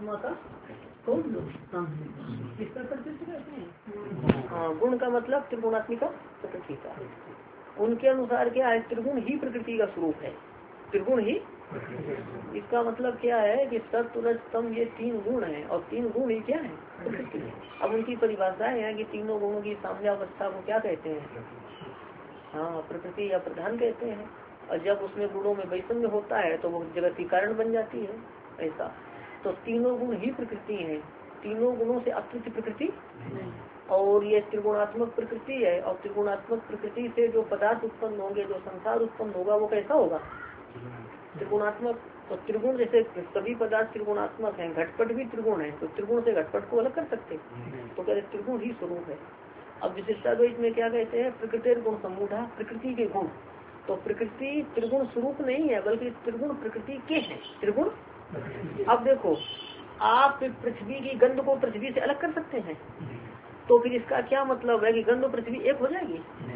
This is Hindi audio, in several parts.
आत्मा का कौन किसका कर्तृत्व कहते हैं? हाँ, गुण का मतलब त्रिगुणात्मिका प्रकृति का। उनके अनुसार क्या है, त्रिगुण ही प्रकृति का स्वरूप है, त्रिगुण ही। इसका मतलब क्या है कि सत्व रज तम ये तीन गुण हैं और तीन गुण ही क्या है, प्रकृति है। अब उनकी परिभाषाएं है कि तीनों गुणों की साम्यावस्था को क्या कहते हैं? हाँ, प्रकृति या प्रधान कहते हैं। और जब उसमें गुणों में वैषम्य होता है तो वो जगत की कारण बन जाती है, ऐसा। तो तीनों गुण ही प्रकृति है, तीनों गुणों से अतिरिक्त प्रकृति। और ये त्रिगुणात्मक प्रकृति है, और त्रिगुणात्मक प्रकृति से जो पदार्थ उत्पन्न होंगे, जो संसार उत्पन्न होगा, वो कैसा होगा? त्रिगुणात्मक। तो त्रिगुण जैसे सभी पदार्थ त्रिगुणात्मक हैं, घटपट भी त्रिगुण है, तो त्रिगुण से घटपट को अलग कर सकते, तो कहते त्रिगुण ही स्वरूप है। अब विशिष्टाद्वैत में क्या कहते हैं, प्रकृति गुण समूढ़ा, प्रकृति के गुण। तो प्रकृति त्रिगुण स्वरूप नहीं है, बल्कि त्रिगुण प्रकृति के हैं, त्रिगुण। अब देखो, आप पृथ्वी की गंध को पृथ्वी से अलग कर सकते हैं, तो फिर इसका क्या मतलब है कि गंध और पृथ्वी एक हो जाएगी?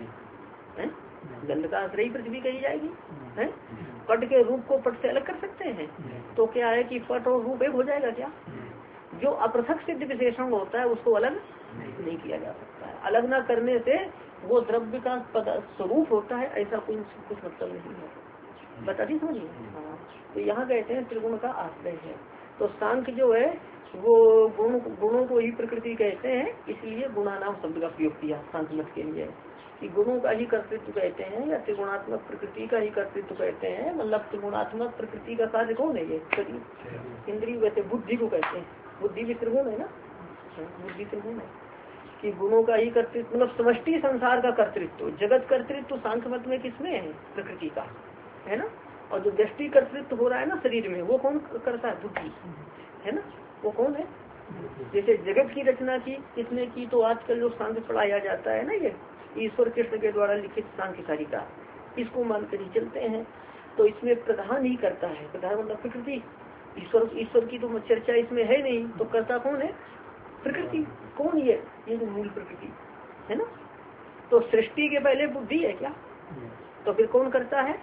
है? गंध का आश्रय पृथ्वी कही जाएगी, है? पट के रूप को पट से अलग कर सकते हैं, तो क्या है कि पट और रूप एक हो जाएगा क्या? जो अपृथक सिद्ध विशेषण होता है उसको अलग नहीं किया जा सकता है। अलग न करने से वो द्रव्य का स्वरूप होता है, ऐसा कोई कुछ मतलब नहीं है। बता दी समझिए। हाँ, तो यहाँ कहते हैं त्रिगुण का आश्रय है। तो सांख्य जो है वो गुणों को ही प्रकृति कहते हैं, इसलिए गुणानाम शब्द का प्रयोग किया सांख्य मत के लिए, कि गुणों का ही कर्तृत्व कहते हैं या त्रिगुणात्मक प्रकृति का ही कर्तृत्व कहते हैं। मतलब त्रिगुणात्मक प्रकृति का कार्य कौन है? ये शरीर इंद्रिय, वैसे बुद्धि को कहते हैं, बुद्धि भी त्रिगुण है ना, बुद्धि त्रिगुण है। कि गुणों का ही कर्तृत्व मतलब समष्टि संसार का कर्तृत्व, जगत कर्तृत्व सांख्य मत में किसमें है? प्रकृति का है ना। और जो दृष्टि कर्तृत्व हो रहा है ना शरीर में, वो कौन करता है? बुद्धि है ना, वो कौन है? जैसे जगत की रचना की किसने की, तो आजकल जो सांख्य पढ़ाया जाता है ना, ये ईश्वर कृष्ण के द्वारा लिखित सांख्य कारिका, इसको मानकर ही चलते हैं। तो इसमें प्रधान ही करता है, प्रधान मतलब प्रकृति। ईश्वर की तो चर्चा इसमें है नहीं, तो करता कौन है? प्रकृति। कौन ये तो मूल प्रकृति है ना। तो सृष्टि के पहले बुद्धि है क्या? तो फिर कौन करता है?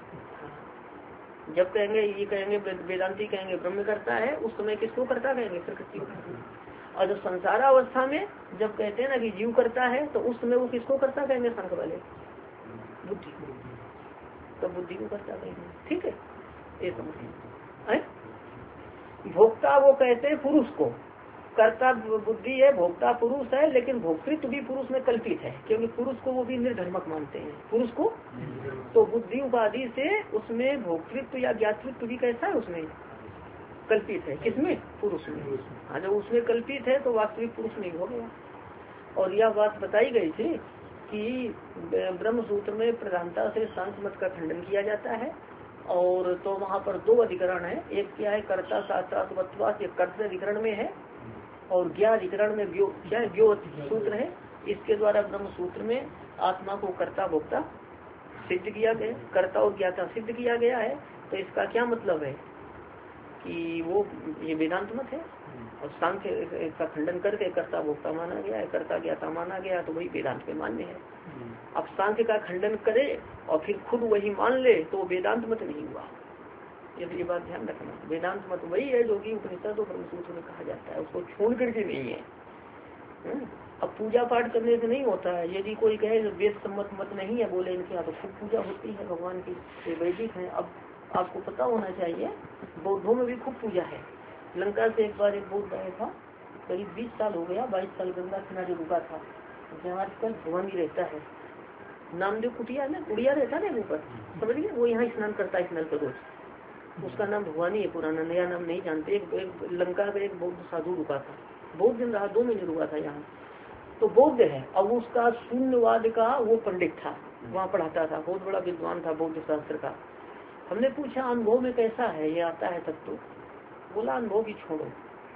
जब कहेंगे ये कहेंगे वेदांती कहेंगे ब्रह्म करता है, उस समय किसको करता कहेंगे? प्रकृति। और जब संसारावस्था में जब कहते हैं ना कि जीव करता है, तो उस समय वो किसको करता कहेंगे? संख वाले बुद्धि, तो बुद्धि को करता कहेंगे। ठीक है, ये समझिए। भोक्ता वो कहते हैं पुरुष को, कर्ता बुद्धि है, भोक्ता पुरुष है, लेकिन भोक्तृत्व भी पुरुष में कल्पित है, क्योंकि पुरुष को वो भी निर्धर्मक मानते हैं पुरुष को। तो बुद्धि उपाधि से उसमें भोक्तृत्व या ज्ञातृत्व भी कैसा है? उसमें कल्पित है। किसमें? पुरुष में। हाँ, जब उसमें कल्पित है तो वास्तविक पुरुष नहीं हो गया। और यह बात बताई गई थी कि ब्रह्म सूत्र में प्रधानता से सांख्य मत का खंडन किया जाता है। और तो वहाँ पर दो अधिकरण है, एक क्या है कर्ता शास्त्रात्मत्वात्, ये कर्तव्य अधिकरण में है, और ज्ञा अधिकरण में व्यो सूत्र है। इसके द्वारा ब्रह्म सूत्र में आत्मा को कर्ता भोक्ता सिद्ध किया गया, कर्ता और ज्ञाता सिद्ध किया गया है। तो इसका क्या मतलब है कि वो ये वेदांत मत है, और सांख्य का खंडन करके कर्ता भोक्ता माना गया है, कर्ता ज्ञाता माना गया, तो वही वेदांत में मान्य है। अब सांख्य का खंडन करे और फिर खुद वही मान ले तो वेदांत मत नहीं हुआ। ये बात ध्यान रखना, वेदांत मत वही है जो कि उपनिषद और ब्रह्मसूत्र में कहा जाता है, उसको छोड़ करके नहीं है। अब पूजा पाठ करने से नहीं होता है। यदि कोई कहे वेद सम्मत मत नहीं है, बोले इनके यहाँ तो खूब पूजा होती है भगवान की, ये वैदिक है। अब आपको पता होना चाहिए बौद्धों में भी खूब पूजा है। लंका से एक बार एक बौद्ध आया था, करीब 20 साल हो गया, 22 साल गंगा किनारे रुका था, जहाँ आजकल भवानी रहता है, नामदेव कुटिया ना, कुड़िया रहता है ऊपर, समझ गए, वो यहाँ स्नान करता है, स्नान पर रोज। उसका नाम भवानी है, पुराना नया नाम नहीं जानते। एक लंका में एक बौद्ध साधु रुका था, बहुत दिन रहा, 2 महीने रुका था यहाँ। तो बौद्ध है, अब उसका शून्यवाद का वो पंडित था, वहाँ पढ़ाता था, बहुत बड़ा विद्वान था बौद्ध शास्त्र का। हमने पूछा अनुभव में कैसा है, ये आता है तब तो? बोला अनुभव भी छोड़ो।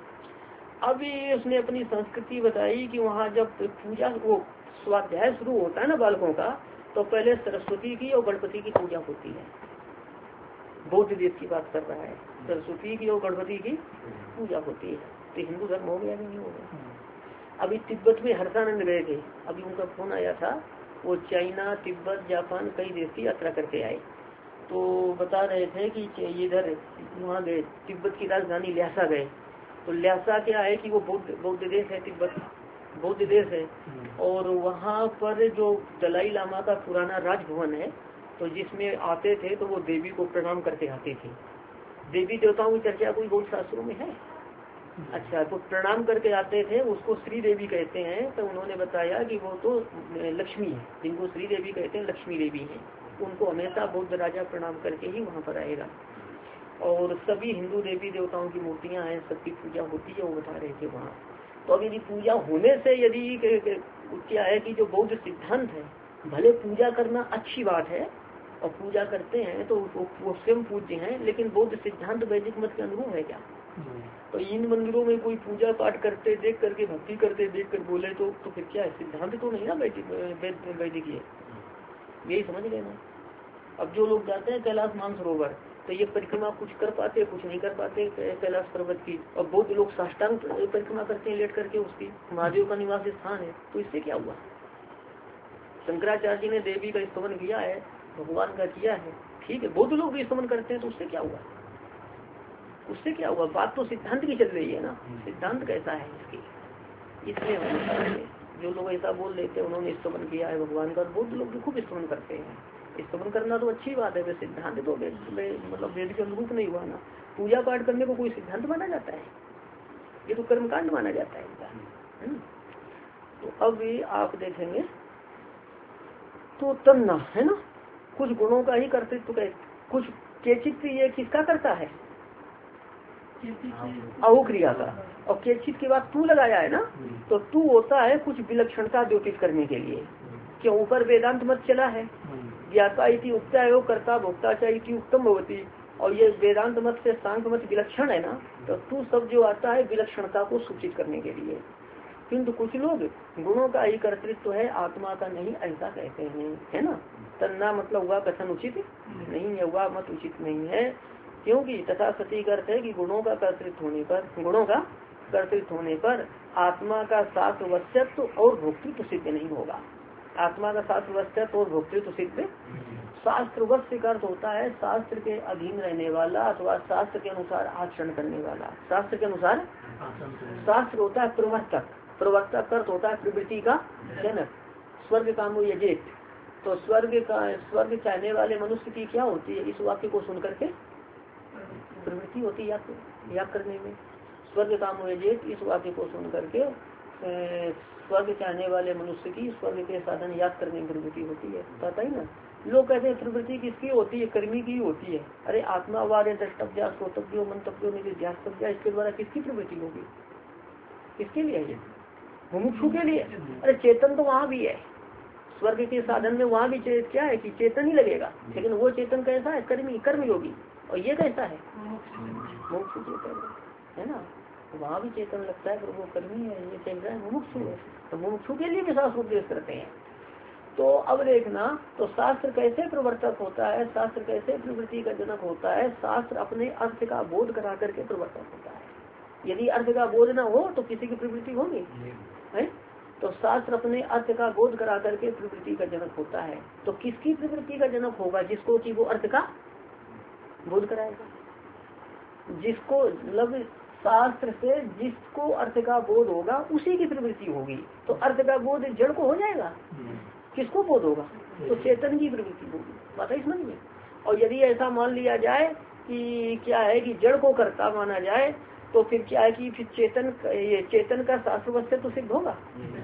अभी उसने अपनी संस्कृति बताई कि वहाँ जब पूजा वो स्वाध्याय शुरू होता है ना बालकों का, तो पहले सरस्वती की और गणपति की पूजा होती है। बौद्ध देश की बात कर रहा है, सरस्वती की और गणपति की पूजा होती है। तो हिंदू धर्म हो गया नहीं हो गया? अभी तिब्बत में हर्षानंद गए थे, अभी उनका फोन आया था, वो चाइना तिब्बत जापान कई देश की यात्रा करके आए। तो बता रहे थे कि इधर वहाँ गए, तिब्बत की राजधानी ल्हासा गए, तो ल्यासा क्या है कि वो बौद्ध देश है, तिब्बत बौद्ध देश है, और वहाँ पर जो दलाई लामा का पुराना राजभवन है, तो जिसमें आते थे तो वो देवी को प्रणाम करके आते थे। देवी देवताओं की चर्चा कोई बौद्ध शास्त्रों में है। अच्छा, तो प्रणाम करके आते थे, उसको श्री देवी कहते हैं। तो उन्होंने बताया कि वो तो लक्ष्मी है, जिनको श्री देवी कहते हैं लक्ष्मी देवी हैं, उनको हमेशा बौद्ध राजा प्रणाम करके ही वहाँ पर आएगा। और सभी हिंदू देवी देवताओं की मूर्तियां हैं, सबकी पूजा होती है, वो बता रहे थे वहाँ। तो अब यदि पूजा होने से यदि क्या है कि जो बौद्ध सिद्धांत है, भले पूजा करना अच्छी बात है और पूजा करते हैं तो वो स्वयं पूज्य हैं, लेकिन बौद्ध सिद्धांत वैदिक मत के अनुरूप है क्या? तो इन मंदिरों में कोई पूजा पाठ करते देख करके, भक्ति करते देख कर बोले तो फिर क्या है? सिद्धांत तो नहीं ना वैदिक है, यही समझ लेना। अब जो लोग जाते हैं कैलाश मानसरोवर, तो ये परिक्रमा कुछ कर पाते, कुछ नहीं कर पाते कैलाश पर्वत की, और बौद्ध लोग साष्टांग परिक्रमा करते हैं लेट करके, उसकी महादेव का निवास स्थान है। तो इससे क्या हुआ? शंकराचार्य जी ने देवी का स्तमन किया है, भगवान का किया है, ठीक है, बौद्ध लोग भी स्तमन करते हैं, तो उससे क्या हुआ? उससे क्या हुआ? बात तो सिद्धांत की चल रही है ना, सिद्धांत कैसा है इसकी। इसलिए जो लोग ऐसा बोल देते हैं उन्होंने स्तमन किया है भगवान का, बौद्ध लोग भी खूब स्तमन करते हैं। स्तमन करना तो अच्छी बात है, सिद्धांत तो मतलब वेद के अनुरूप नहीं हुआ ना। पूजा पाठ करने को कोई सिद्धांत माना जाता है? ये तो कर्मकांड माना जाता है इनका। तो अब ये आप देखेंगे तो तन्ना है ना, कुछ गुणों का ही कर्तृत्व का, कुछ केचित ये किसका करता है? अहु क्रिया का। और केचित के बाद तू लगाया है ना, तो तू होता है कुछ विलक्षणता द्योतित करने के लिए। क्यों? ऊपर वेदांत मत चला है, ज्ञाता इति उक्ता है, कर्ता भोक्ता च इति उत्तम भवती, और ये वेदांत मत से सांख्य मत विलक्षण है ना, तो तू सब जो आता है विलक्षणता को सूचित करने के लिए। किंतु कुछ लोग गुणों का ही कर्तृत्व है, आत्मा का नहीं, ऐसा कहते हैं, है ना। तन्ना मतलब हुआ कथन उचित नहीं है, हुआ मत उचित नहीं है, क्योंकि तथा सती का अर्थ है कि गुणों का कर्तृत्व होने पर, गुणों का कर्तृत्व होने पर आत्मा का शास्त्रवश्यत्व और भोक्तृत्व सिद्ध नहीं होगा। आत्मा का शास्त्रवश्यत्व और भोक्तृत्व सिद्ध। शास्त्रवश्य का अर्थ होता है शास्त्र के अधीन रहने वाला अथवा शास्त्र के अनुसार आचरण करने वाला। शास्त्र के अनुसार शास्त्र होता है प्रवर्तक, प्रवर्तक का अर्थ होता है प्रवृत्ति का जनक। स्वर्ग कामो यजेत, तो स्वर्ग चाहने वाले मनुष्य की क्या होती है? इस वाक्य को सुनकर के प्रवृत्ति होती है याद करने में। स्वर्ग कामो यजेत, इस वाक्य को सुन करके स्वर्ग चाहने वाले मनुष्य की स्वर्ग के साधन याद करने की प्रवृत्ति होती है। पता ही ना, लोग कहते हैं प्रवृत्ति किसकी होती है? कर्मी की होती है। अरे आत्मा वार्य द्रष्टव्या श्रोतव्यो मंतव्यो निध्यास्तव्या, इसके द्वारा किसकी प्रवृत्ति होगी? किसके लिए? ये मुमुक्षु के लिए। अरे चेतन तो वहाँ भी है, स्वर्ग के साधन में वहाँ भी क्या है कि चेतन ही लगेगा, लेकिन वो चेतन कैसा है? कर्मी, कर्मयोगी। और ये कैसा है? मुमुक्षु चेतन है ना, वहाँ भी चेतन लगता है पर वो कर्मी है, ये चल रहा है मुमुक्षु है। तो मुमुक्षु के लिए भी शास्त्र उपदेश करते हैं। तो अब देखना, तो शास्त्र कैसे प्रवर्तक होता है, शास्त्र कैसे प्रवृत्ति का जनक होता है? शास्त्र अपने अर्थ का बोध करा करके प्रवर्तक होता है। यदि अर्थ का बोध न हो तो किसी की प्रवृत्ति होगी है? तो शास्त्र अपने अर्थ का बोध करा करके प्रवृत्ति का जनक होता है। तो किसकी प्रवृत्ति का जनक होगा? जिसको कि वो अर्थ का बोध कराएगा, जिसको मतलब शास्त्र से जिसको अर्थ का बोध होगा उसी की प्रवृत्ति होगी। तो अर्थ का बोध जड़ को हो जाएगा, किसको बोध होगा? तो चेतन की प्रवृत्ति होगी। बात है समझ में। और यदि ऐसा मान लिया जाए कि क्या है कि जड़ को कर्ता माना जाए, तो फिर क्या है कि फिर चेतन का शास्त्रवश्य तो सिद्ध होगा?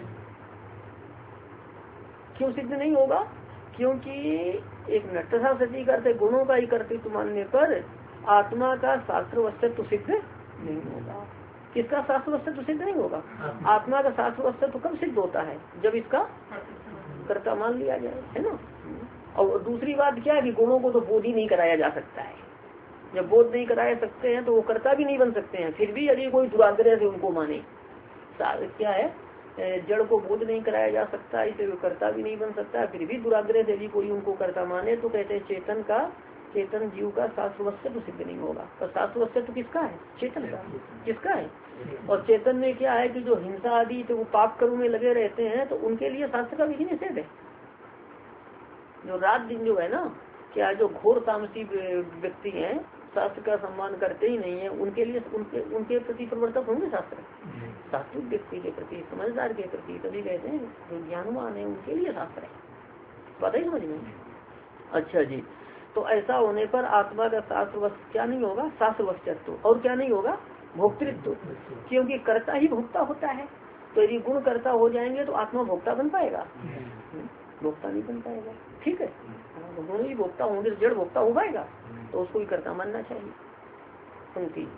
क्यों सिद्ध नहीं होगा? क्योंकि एक नटसा सती करते गुणों का ही कर्तृत्व मानने पर आत्मा का शास्त्रवश्य तो सिद्ध नहीं होगा। किसका शास्त्रवश्य तो सिद्ध नहीं होगा? आत्मा का शास्त्रवश्य तो कब सिद्ध होता है? जब इसका कर्ता मान लिया जाए, है ना। और दूसरी बात क्या है कि गुणों को तो बोध ही नहीं कराया जा सकता है। जब बोध नहीं कराया सकते हैं तो वो कर्ता भी नहीं बन सकते हैं। फिर भी यदि कोई दुराग्रह से उनको माने, क्या है, जड़ को बोध नहीं कराया जा सकता, इसे कर्ता भी नहीं बन सकता, फिर भी दुराग्रह से यदि कोई उनको कर्ता माने तो कहते हैं चेतन जीव का शास्त्रवश्य तो सिद्ध नहीं होगा। तो शास्त्रवश्य तो किसका है? चेतन का। किसका है? और चेतन में क्या है कि जो हिंसा आदि तो पाप कर्म में लगे रहते हैं तो उनके लिए शास्त्र का विधि निषेध है। जो रात दिन जो है ना, क्या जो घोर तामसी व्यक्ति हैं, शास्त्र का सम्मान करते ही नहीं है, उनके लिए उनके प्रति प्रवर्तक होंगे शास्त्र? सात्विक व्यक्ति के प्रति, समझदार के प्रति, तभी कहते हैं जो ज्ञानवान है उनके लिए शास्त्र है। पता ही समझ में। अच्छा जी, तो ऐसा होने पर आत्मा का शास्त्र क्या नहीं होगा? शास्त्र वस्तु। और क्या नहीं होगा? भोक्तृत्व, क्योंकि कर्ता ही भोक्ता होता है। तो यदि गुण कर्ता हो जाएंगे तो आत्मा भोक्ता बन पाएगा? भोक्ता नहीं बन पाएगा। ठीक है, गुण ही भोक्ता होंगे तो जड़ भोक्ता हो पाएगा, तो उसको ही कर्ता मानना चाहिए। उनकी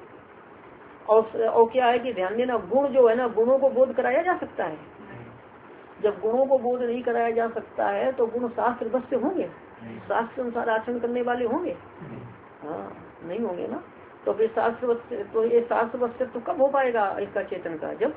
और क्या है कि ध्यान देना, गुण जो है ना, गुणों को बोध कराया जा सकता है। जब गुणों को बोध नहीं कराया जा सकता है तो गुण शास्त्र बस से होंगे? शास्त्र अनुसार आचरण करने वाले होंगे? हाँ, नहीं होंगे ना। तो फिर शास्त्र, तो ये शास्त्र वस्तु कब हो पाएगा इसका चेतन का? जब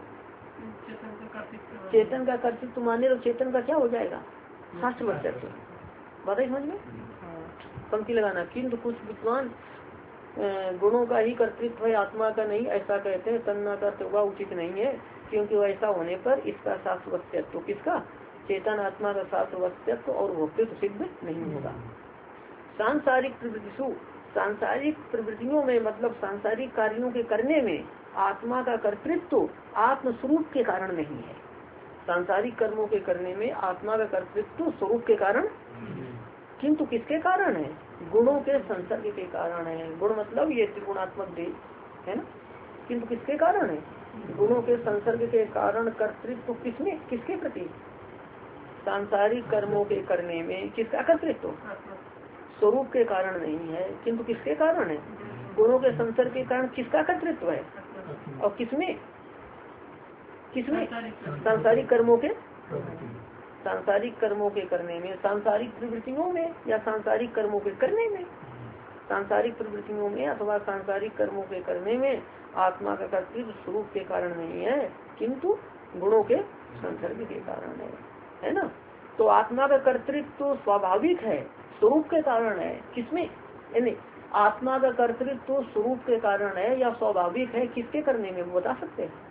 चेतन का कर्तृत्व माने तो चेतन का क्या हो जाएगा? शास्त्र वस्तु। बताइए समझ में। पंक्ति लगाना, किंतु कुछ विद्वान गुणों का ही कर्तृत्व है, आत्मा का नहीं, ऐसा कहते हैं। तन्ना का तो उचित नहीं है, क्योंकि ऐसा होने पर इसका शास्त्रवत्व, किसका? चेतन आत्मा का शास्त्रवत्व और भोक्तृत्व सिद्ध नहीं होगा। सांसारिक प्रवृत्तिषु, सांसारिक प्रवृत्तियों में मतलब सांसारिक कार्यों के करने में आत्मा का कर्तृत्व आत्मस्वरूप के कारण नहीं है। सांसारिक कर्मों के करने में आत्मा का कर्तृत्व स्वरूप के कारण, किंतु किसके कारण है? गुणों के संसर्ग के कारण है। गुण मतलब ये त्रिगुणात्मक देह है ना, किंतु किसके कारण है? गुणों के संसर्ग के कारण कर्तृत्व किसमें, किसके प्रति? सांसारिक कर्मों के करने में किसका कर्तृत्व? स्वरूप के कारण नहीं है, किंतु किसके कारण है? गुणों के संसर्ग के कारण किसका कर्तृत्व है? और किसमें, किसमें? सांसारिक कर्मों के, सांसारिक कर्मों के करने में, सांसारिक प्रवृत्तियों में या सांसारिक कर्मों के करने में? सांसारिक प्रवृत्तियों में अथवा सांसारिक कर्मों के करने में आत्मा का कर्तृत्व स्वरूप के कारण नहीं है, किंतु गुणों के संसर्ग के कारण है ना। तो आत्मा का कर्तृत्व स्वाभाविक है, स्वरूप के कारण है। किसमें? यानी आत्मा का कर्तृत्व स्वरूप के कारण है या स्वाभाविक है, किसके करने में वो बता सकते हैं?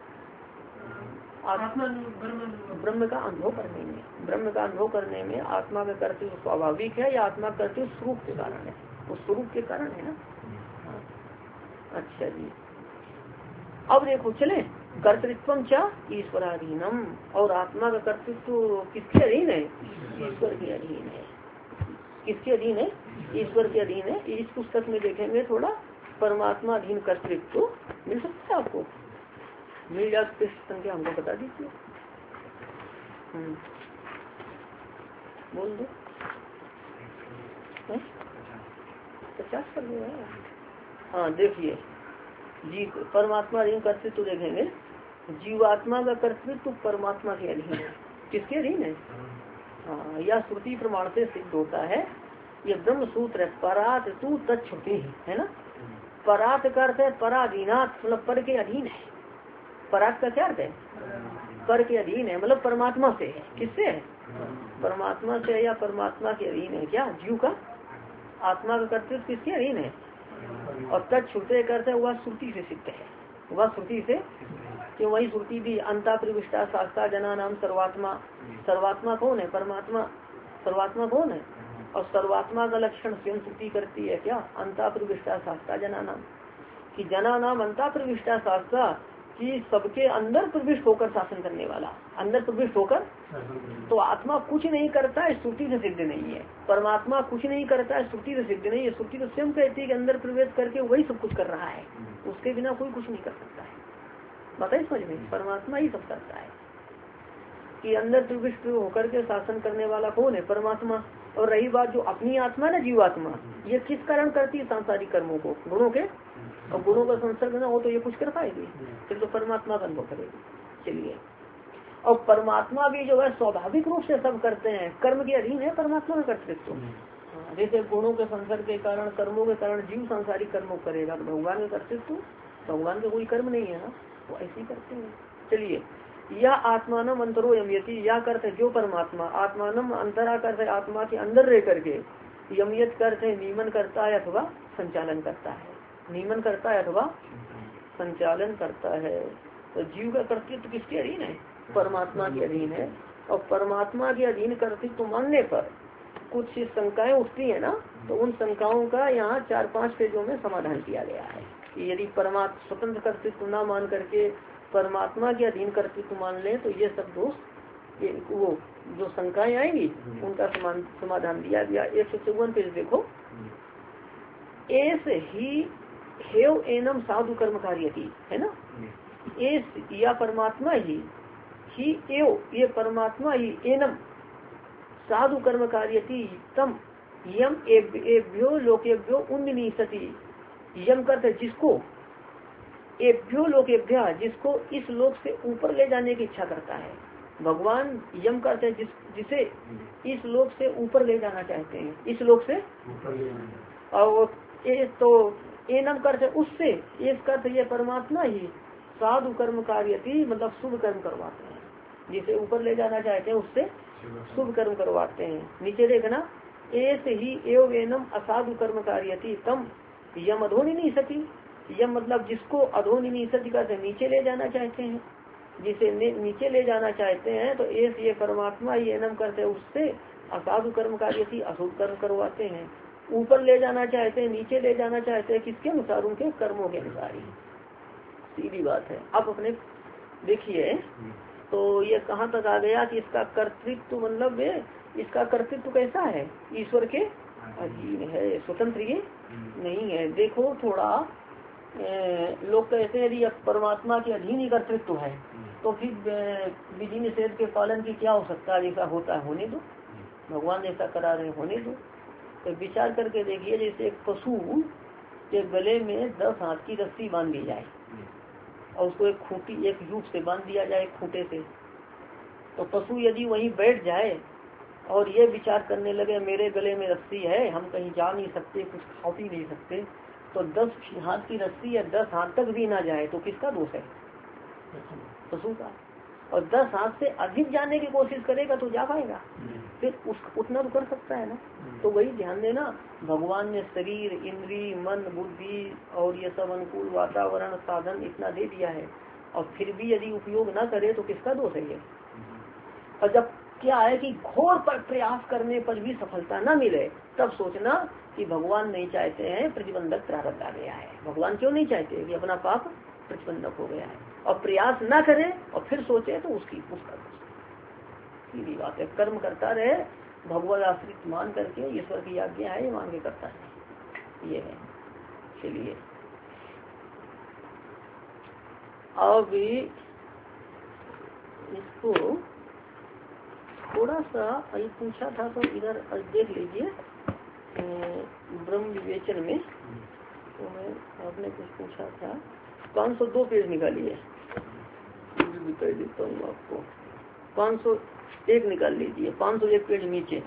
ब्रह्म का अनुभव करने में, ब्रह्म का अनुभव करने में आत्मा का कर्तृत्व स्वाभाविक है या आत्मा का कर्तृत्व स्वरूप के कारण है? वो स्वरूप के कारण है ना। अच्छा जी, अब देखो चले, कर्तृत्वम क्या? ईश्वराधीनम। और आत्मा का कर्तृत्व किसके अधीन है? ईश्वर के अधीन है। किसके अधीन है? ईश्वर के अधीन है। इस पुस्तक में देखेंगे थोड़ा परमात्मा अधीन कर्तृत्व मिल सकता है आपको, मिल जाए संख्या हमको बता दीजिए। बोल दो 50 कर दो। हाँ देखिए जी, परमात्मा अधीन कर्तृत्व देखेंगे। जीवात्मा का कर्तृत्व परमात्मा के अधीन है। किसके अधीन है? हाँ, यह श्रुति प्रमाण से सिद्ध होता है। ये ब्रह्म सूत्र है, परात तू तत्छुति है ना। परात का अर्थ है पराधीनात्, मतलब पर के अधीन है। परात का क्या अर्थ है? पर के अधीन है, मतलब परमात्मा से है। किससे है? परमात्मा से या परमात्मा के अधीन है। क्या जीव का आत्मा का कर्तृत्व किसके अधीन है? और तत्छुते करते हैं वह श्रुति से सिद्ध है। वह श्रुति से, कि वही श्रुति भी अंता प्रविष्टा शास्त्रा जना नाम सर्वात्मा। सर्वात्मा कौन है? परमात्मा। सर्वात्मा कौन है? और सर्वात्मा का लक्षण स्वयं श्रुति करती है। क्या? अंता प्रविष्टा शास्त्रा जना नाम, कि जना नाम अंता प्रविष्टा शास्त्रा, कि सबके अंदर प्रविष्ट होकर शासन करने वाला, अंदर प्रविष्ट होकर। तो आत्मा कुछ नहीं करता है, श्रुति से सिद्ध नहीं है। परमात्मा कुछ नहीं करता है, श्रुति से सिद्ध नहीं है। श्रुति तो स्वयं कहती है कि अंदर प्रवेश करके वही सब कुछ कर रहा है, उसके बिना कोई कुछ नहीं कर सकता है। बताइए समझ में, परमात्मा ही सब करता है। कि अंदर प्रविष्ट होकर के शासन करने वाला कौन है? परमात्मा। और रही बात जो अपनी आत्मा ना, जीवात्मा, ये किस कारण करती है? सांसारिक कर्मों को, गुणों के। और गुणों का संसर्ग ना हो तो ये कुछ कर पाएगी? फिर तो परमात्मा का अनुभव करेगी। चलिए, और परमात्मा भी जो है स्वाभाविक रूप से सब करते हैं, कर्म के अधीन है परमात्मा का कर्तृत्व। जैसे गुणों के संसर्ग के कारण, कर्मों के कारण जीव सांसारिक कर्मों करेगा, तो भगवान का कर्तृत्व, भगवान का कोई कर्म नहीं है ना, वो ऐसे ही करते हैं। चलिए, या आत्मानम अंतरो यमयति, या करते जो परमात्मा आत्मानम अंतरा करते आत्मा के अंदर रह करके, यमयत करते नियमन करता है अथवा संचालन करता है। नियमन करता है अथवा संचालन करता है। तो जीव का कर्तृत्व किसके अधीन है? परमात्मा के अधीन है। और परमात्मा के अधीन कर्तृत्व मानने पर कुछ शंकाएं उठती है ना, तो उन शंकाओं का यहाँ 4-5 पेजों में समाधान किया गया है कि यदि परमात्मा स्वतंत्र कर्तृत्व न मान करके परमात्मा के अधीन कर्तृत्व मान ले तो ये सब दोष, वो जो शंकाएं आएंगी उनका समाधान दिया गया। 154 पेज देखो। एस ही हेव एनम साधु कर्म कार्यति, है ना। एस या परमात्मा ही एव ये परमात्मा ही एनम साधु कर्म कार्यति तम यम एभ्यो लोकेभ्यो उन्नीसति। यम करते जिसको, एभ्यो लोकेभ्या जिसको इस लोक से ऊपर ले जाने की इच्छा करता है। भगवान यम करते हैं जिसे इस लोक से ऊपर ले जाना चाहते हैं, इस लोक से। और तो एनम करते उससे, इस करते ये परमात्मा ही साधु कर्म कार्यति मतलब शुभ कर्म करवाते हैं। जिसे ऊपर ले जाना चाहते हैं उससे शुभ कर्म करवाते हैं। नीचे देखना, एस ही एवं एनम असाधु कर्म कार्यति तम यम अधोनि नहीं सती। यम मतलब जिसको अधोनि नहीं सती करते नीचे ले जाना चाहते हैं, जिसे नीचे ले जाना चाहते हैं। तो एस ये परमात्मा ये एनम करते उससे असाधु कर्म कार्यति अशुभ कर्म करवाते हैं। ऊपर ले जाना चाहते हैं, नीचे ले जाना चाहते हैं, किसके अनुसार? उनके कर्मों के अनुसार ही। सीधी बात है। अब अपने देखिए तो ये कहाँ तक आ गया कि इसका कर्तृत्व मतलब इसका कर्तृत्व कैसा है? ईश्वर के अधीन है, स्वतंत्र ये नहीं है। देखो थोड़ा लोग कहते हैं यदि परमात्मा के अधीन ही कर्तृत्व है तो फिर विधि निषेध के पालन की क्या हो सकता है? जैसा होता है होने दो, भगवान ऐसा करा रहे होने दो। तो विचार करके देखिए, जैसे एक पशु के गले में 10 हाथ की रस्सी बांध दी जाए और उसको एक खूंटी एक यूप से बांध दिया जाए खूंटे से, तो पशु यदि वहीं बैठ जाए और ये विचार करने लगे मेरे गले में रस्सी है, हम कहीं जा नहीं सकते, कुछ खा पी नहीं सकते, तो 10 हाथ की रस्सी या 10 हाथ तक भी ना जाए तो किसका दोष है? पशु का। और 10 हाथ से अधिक जाने की कोशिश करेगा तो जा पाएगा? फिर उतना तो कर सकता है ना। तो वही ध्यान देना, भगवान ने शरीर, इंद्री, मन, बुद्धि और ये सब अनुकूल वातावरण साधन इतना दे दिया है और फिर भी यदि उपयोग ना करे तो किसका दोष है ये? और जब क्या है कि घोर पर प्रयास करने पर भी सफलता न मिले तब सोचना कि भगवान नहीं चाहते हैं, प्रतिबंधक प्रारब्ध आ गया है। भगवान क्यों नहीं चाहते? कि अपना पाप प्रतिबंधक हो गया है। और प्रयास ना करे और फिर सोचे तो उसका दोष। सीधी बात है। कर्म करता रहे, भगवत आश्रित मान करके, ईश्वर की आज्ञा है ये मान के करता है, ये है। चलिए अब इसको थोड़ा सा पूछा था तो इधर देख लीजिए ब्रह्म विवेचन में, तो मैं आपने कुछ पूछा था। 502 पेज निकालिए, बता देता हूँ आपको। 501 निकाल लीजिए, 501 पेज नीचे।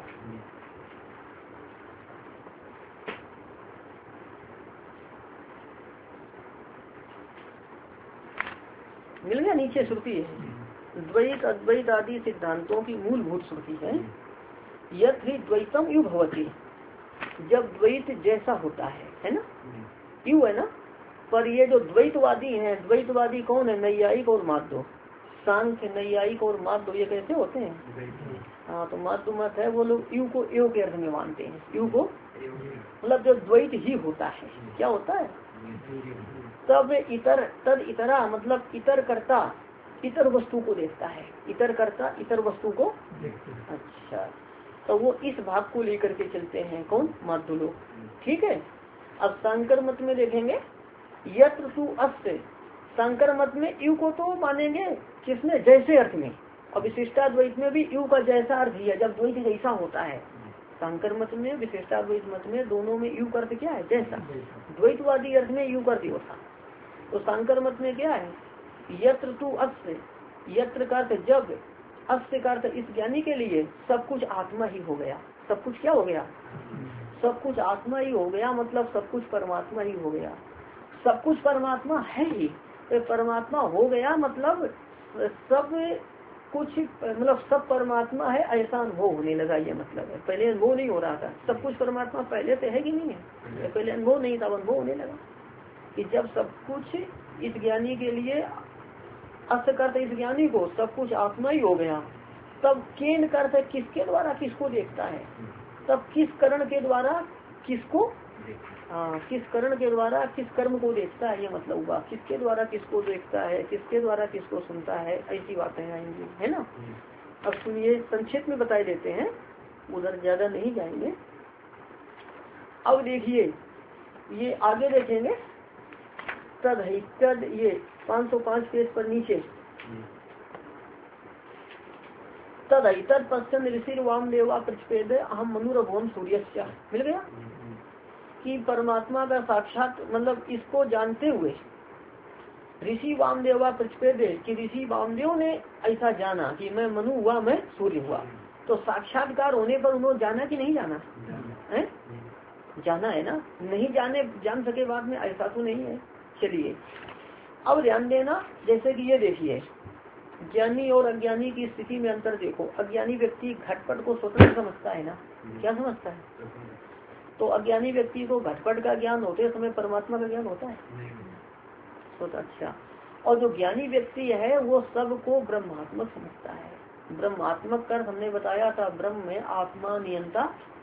मिल गया? नीचे श्रुति है, द्वैत अद्वैत आदि सिद्धांतों की मूलभूत श्रुति है। यथ ही द्वैतम यु भवति, जब द्वैत जैसा होता है ना, यू है ना। पर ये जो द्वैतवादी हैं, द्वैतवादी कौन है? नैयायिक और माध्व। सांख्य, नैयायिक और माध्व ये कैसे होते हैं? हाँ, तो माध्व मत है वो लोग यू को एव के अर्थ में मानते हैं। यू को मतलब जो द्वैत ही होता है, क्या होता है? तब इतर तद इतरा मतलब इतर करता इतर वस्तु को देखता है, इतर करता इतर वस्तु को। अच्छा, तो वो इस भाग को लेकर के चलते हैं, कौन? माध्व लोग। ठीक है। अब सांकर मत में देखेंगे, यत्र तु अस्य, सांकर मत में यू को तो मानेंगे किसमें? जैसे अर्थ में। और विशिष्टाद्वैत में भी यू का जैसा अर्थ ही है, जब द्वैत जैसा होता है। सांकर मत में, विशिष्टाद्वैत मत में, दोनों में यू का अर्थ क्या है? जैसा। द्वैतवादी अर्थ में यू का अर्थ होता। तो सांकर मत में क्या है? यत्र तु अस्य, यत्र का अर्थ जब, अस्य का अर्थ इस ज्ञानी के लिए सब कुछ आत्मा ही हो गया। सब कुछ क्या हो गया? सब कुछ आत्मा ही हो गया, मतलब सब कुछ परमात्मा ही हो गया। सब कुछ परमात्मा है ही, तो परमात्मा हो गया मतलब सब कुछ, मतलब सब परमात्मा है ऐसा अनुभव होने लगा। ये मतलब है, पहले अनुभव नहीं हो रहा था। सब कुछ परमात्मा पहले से है कि नहीं है? पहले अनुभव नहीं था, अनुभव होने लगा कि जब सब कुछ इस ज्ञानी के लिए, अस्य करते इस ज्ञानी को सब कुछ आत्मा ही हो गया, तब केन करते किसके द्वारा किसको देखता है? तब किस करण के द्वारा किसको, किस करण के द्वारा किस कर्म को देखता है, ये मतलब हुआ। किसके द्वारा किसको देखता है, किसके द्वारा किसको सुनता है, ऐसी बातें आएंगी, है ना। अब सुनिए, संक्षेप में बताए देते हैं, उधर ज्यादा नहीं जाएंगे। अब देखिए ये आगे देखेंगे, तद ये 505 पेज पर नीचे, तद पश्चिम ऋषि वाम देवा प्रतिपेद अहम मनुरभुवन सूर्य मिल गया कि परमात्मा का साक्षात मतलब इसको जानते हुए ऋषि वामदेवा प्रतिपेद कि ऋषि वामदेव ने ऐसा जाना कि मैं मनु हुआ, मैं सूर्य हुआ। तो साक्षात्कार होने पर उन्होंने जाना कि नहीं जाना है? जाना है ना। नहीं जान सके बाद में ऐसा तो नहीं है। चलिए अब ध्यान देना, जैसे कि ये देखिए ज्ञानी और अज्ञानी की स्थिति में अंतर देखो। अज्ञानी व्यक्ति घटपट को स्वतंत्र समझता है ना, क्या समझता है? तो अज्ञानी व्यक्ति को घटपट का ज्ञान होते समय परमात्मा का ज्ञान होता है तो अच्छा। और जो ज्ञानी व्यक्ति है वो सबको ब्रह्मात्मक समझता है। ब्रह्मात्मक कर हमने बताया था, ब्रह्म में आत्मा नियंता,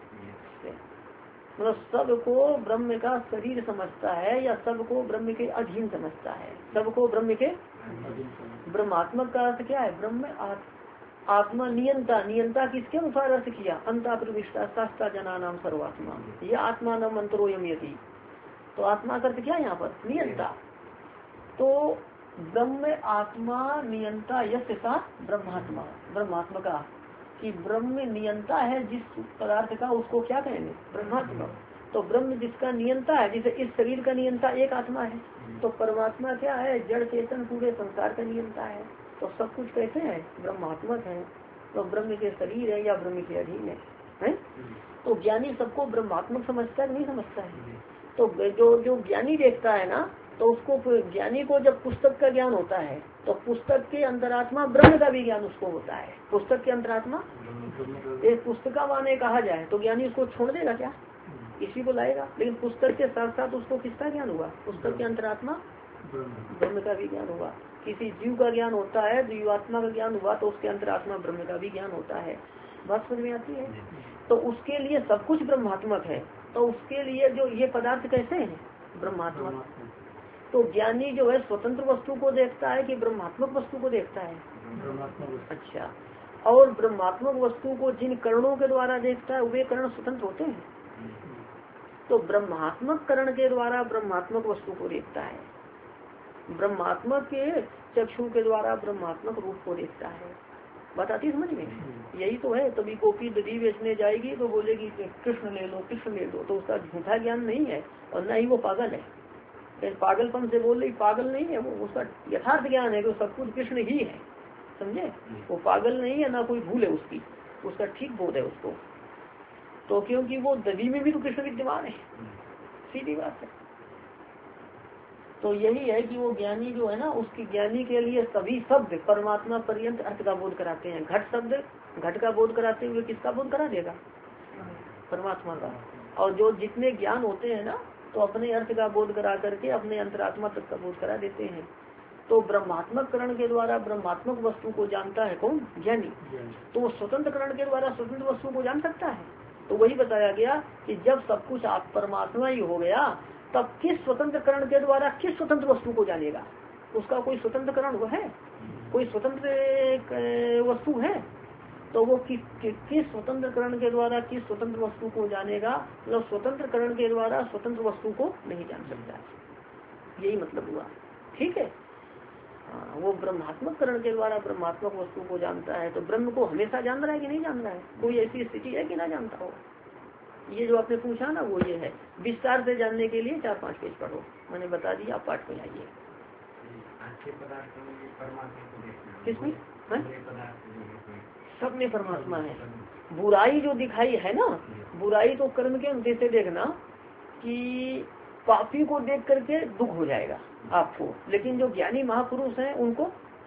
मतलब सबको ब्रह्म का शरीर समझता है या सबको ब्रह्म के अधीन समझता है, सबको ब्रह्म के। ब्रह्मात्मक का अर्थ क्या है? ब्रह्म आत्मा नियंता, नियंता किसके अनुसार अर्थ किया? अंता प्रविष्टा शास्त्रा जना नाम सर्वात्मा, ये आत्मा नाम अंतरोयम यति। तो आत्मा का अर्थ क्या है यहाँ पर? नियंता। तो ब्रह्म आत्मा नियंता यस्य सा ब्रह्मात्मा, ब्रह्मात्मा का कि ब्रह्म नियंता है जिस पदार्थ का, उसको क्या कहेंगे? ब्रह्मात्मा। तो ब्रह्म जिसका नियंता है, जैसे इस शरीर का नियंता एक आत्मा है, तो परमात्मा क्या है? जड़ चेतन पूरे संसार का नियंता है। तो सब कुछ कैसे है? ब्रह्मात्मक है। तो ब्रह्म के शरीर है या ब्रह्म के अधीन है? तो ज्ञानी सबको ब्रह्मात्मक समझता है नहीं समझता है? तो जो ज्ञानी देखता है ना, तो उसको ज्ञानी को जब पुस्तक का ज्ञान होता है तो पुस्तक के अंतरात्मा ब्रह्म का भी ज्ञान उसको होता है। पुस्तक के अंतरात्मा एक पुस्तका माने कहा जाए तो ज्ञानी उसको छोड़ देगा क्या? इसी को लाएगा। लेकिन पुस्तक के साथ साथ उसको किसका ज्ञान हुआ? पुस्तक के अंतरात्मा ब्रह्म का भी ज्ञान हुआ। किसी जीव का ज्ञान होता है, जीवात्मा का ज्ञान हुआ तो उसके अंतरात्मा ब्रह्म का भी ज्ञान होता है। बात समझ में आती है? तो उसके लिए सब कुछ ब्रह्मात्मक है। तो उसके लिए जो ये पदार्थ कैसे है? ब्रह्मात्मक। तो ज्ञानी जो है स्वतंत्र वस्तु को देखता है कि ब्रह्मात्मक वस्तु को देखता है? अच्छा। और ब्रह्मात्मक वस्तु को जिन करणों के द्वारा देखता है वे करण स्वतंत्र होते हैं। तो ब्रह्मात्मक करण के द्वारा ब्रह्मात्मक वस्तु को देखता है, ब्रह्मात्मक के चक्षु के द्वारा ब्रह्मात्मक रूप को देखता है। बताती समझ में? यही तो है। तभी कॉपी दधी बेचने जाएगी तो बोलेगी कृष्ण ले लो, कृष्ण ले लो। तो उसका झूठा ज्ञान नहीं है और न ही वो पागल है। पागलपन से बोल रही, पागल नहीं है वो, उसका यथार्थ ज्ञान है कि सब कुछ कृष्ण ही है। समझे? वो पागल नहीं है, ना कोई भूल है उसकी, उसका ठीक बोध है उसको। तो क्योंकि वो दधी में भी तो कृष्ण विद्यमान है, सीधी बात है। तो यही है कि वो ज्ञानी जो है ना, उसकी ज्ञानी के लिए सभी शब्द परमात्मा पर्यंत अर्थ का बोध कराते हैं। घट शब्द घट का बोध कराते हुए किसका बोध करा देगा? परमात्मा का। और जो जितने ज्ञान होते हैं ना, तो अपने अर्थ का बोध करा करके अपने अंतरात्मा तक का बोध करा देते हैं। तो ब्रह्मात्मक करण के द्वारा ब्रह्मात्मक वस्तु को जानता है कौन? ज्ञानी। तो वो स्वतंत्र करण के द्वारा स्वतंत्र वस्तु को जान सकता है। तो वही बताया गया कि जब सब कुछ आप परमात्मा ही हो गया, तब किस स्वतंत्र करण के द्वारा किस स्वतंत्र वस्तु को जानेगा? उसका कोई स्वतंत्र करण वो है? कोई स्वतंत्र वस्तु है? तो वो किस स्वतंत्र करण के द्वारा किस स्वतंत्र वस्तु को जानेगा? मतलब स्वतंत्र करण के द्वारा स्वतंत्र वस्तु को नहीं जान सकता है। यही मतलब हुआ। ठीक है। वो ब्रह्मात्मक करण के द्वारा ब्रह्मात्मक वस्तु को जानता है। तो ब्रह्म को हमेशा जान रहा है कि नहीं जान रहा है? कोई ऐसी स्थिति है कि ना जानता हो? ये जो आपने पूछा ना, वो ये है। विस्तार से जानने के लिए 4-5 पेज पढ़ो, मैंने बता दिया। आप पाठ में आइए। किसमें? सब में परमात्मा है। बुराई जो दिखाई है ना, बुराई तो कर्म के अनुसार से देखना कि पापी को देख करके दुख हो जाएगा आपको, लेकिन जो ज्ञानी महापुरुष हैं उनको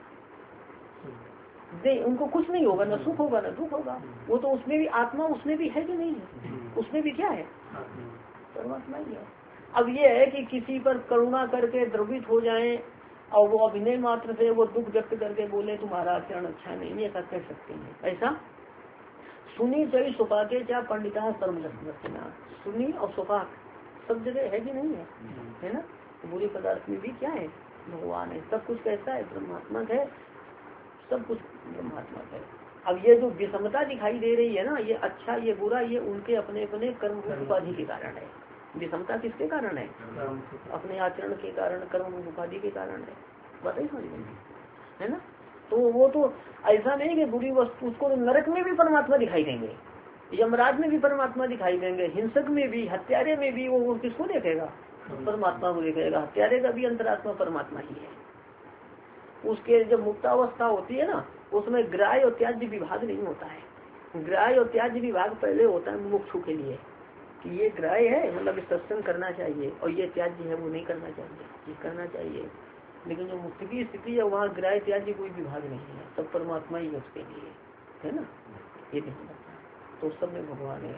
उनको कुछ नहीं होगा, न सुख होगा न दुख होगा। वो तो उसमें भी आत्मा उसमें भी है कि नहीं है? उसमें भी क्या है? परमात्मा ही है। अब ये है कि किसी पर करुणा करके द्रवित हो जाएं और वो अभिनय मात्र से वो दुख व्यक्त करके बोले तुम्हारा आचरण अच्छा नहीं है, ऐसा कर सकते हैं? ऐसा सुनी चई सुपाके क्या पंडिता सर्वदर्शिना, सुनी और सुपाक सब जगह है कि नहीं है, है ना। बुरी पदार्थ में भी क्या है, भगवान है। सब कुछ कैसा है, ब्रह्मात्मक है, सब कुछ ब्रह्मात्मक है। अब ये जो विषमता दिखाई दे रही है ना, ये अच्छा ये बुरा, ये उनके अपने अपने कर्म उपाधि के कारण है। विषमता किसके कारण है, अपने आचरण के कारण, कर्म उपाधि के कारण है। बताइए समझ में, है ना। तो वो तो ऐसा नहीं कि बुरी वस्तु, उसको तो नरक में भी परमात्मा दिखाई देंगे, यमराज में भी परमात्मा दिखाई देंगे, हिंसक में भी, हत्यारे में भी। वो किसको देखेगा, परमात्मा को देखेगा। हत्यारे का भी अंतरात्मा परमात्मा ही है। उसके जब मुक्तावस्था होती है ना, उसमें ग्राह्य और त्याज्य विभाग नहीं होता है। ग्राह्य और त्याज्य विभाग पहले होता है मुमुक्षु के लिए, कि ये ग्राह्य है मतलब सत्संग करना चाहिए, और ये त्याज्य है वो नहीं करना चाहिए, ये करना चाहिए। लेकिन जो मुक्ति की स्थिति है वहाँ ग्राह्य त्याज्य कोई विभाग नहीं है, सब परमात्मा ही है उसके लिए, है ना। ये नहीं तो सब में भगवान है,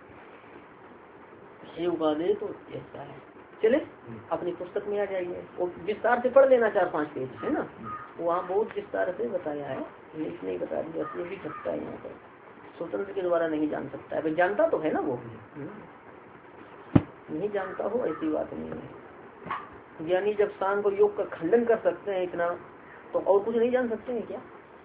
ये उपाधि तो ऐसा है। चले अपनी पुस्तक में आ जाइए, वो विस्तार से पढ़ लेना 4-5 पेज, है ना। वहाँ बहुत विस्तार से बताया है, नहीं बता दिया, ये भी सकता है यहाँ पर, स्वतंत्र के द्वारा नहीं जान सकता है। जानता तो है ना वो, नहीं जानता हो ऐसी बात नहीं है। ज्ञानी जब सांख्य और योग का खंडन कर सकते हैं इतना, तो और कुछ नहीं जान सकते हैं क्या।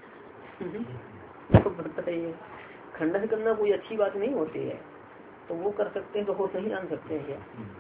तो बताइए, खंडन करना कोई अच्छी बात नहीं होती है, तो वो कर सकते हैं तो वो नहीं जान सकते हैं क्या।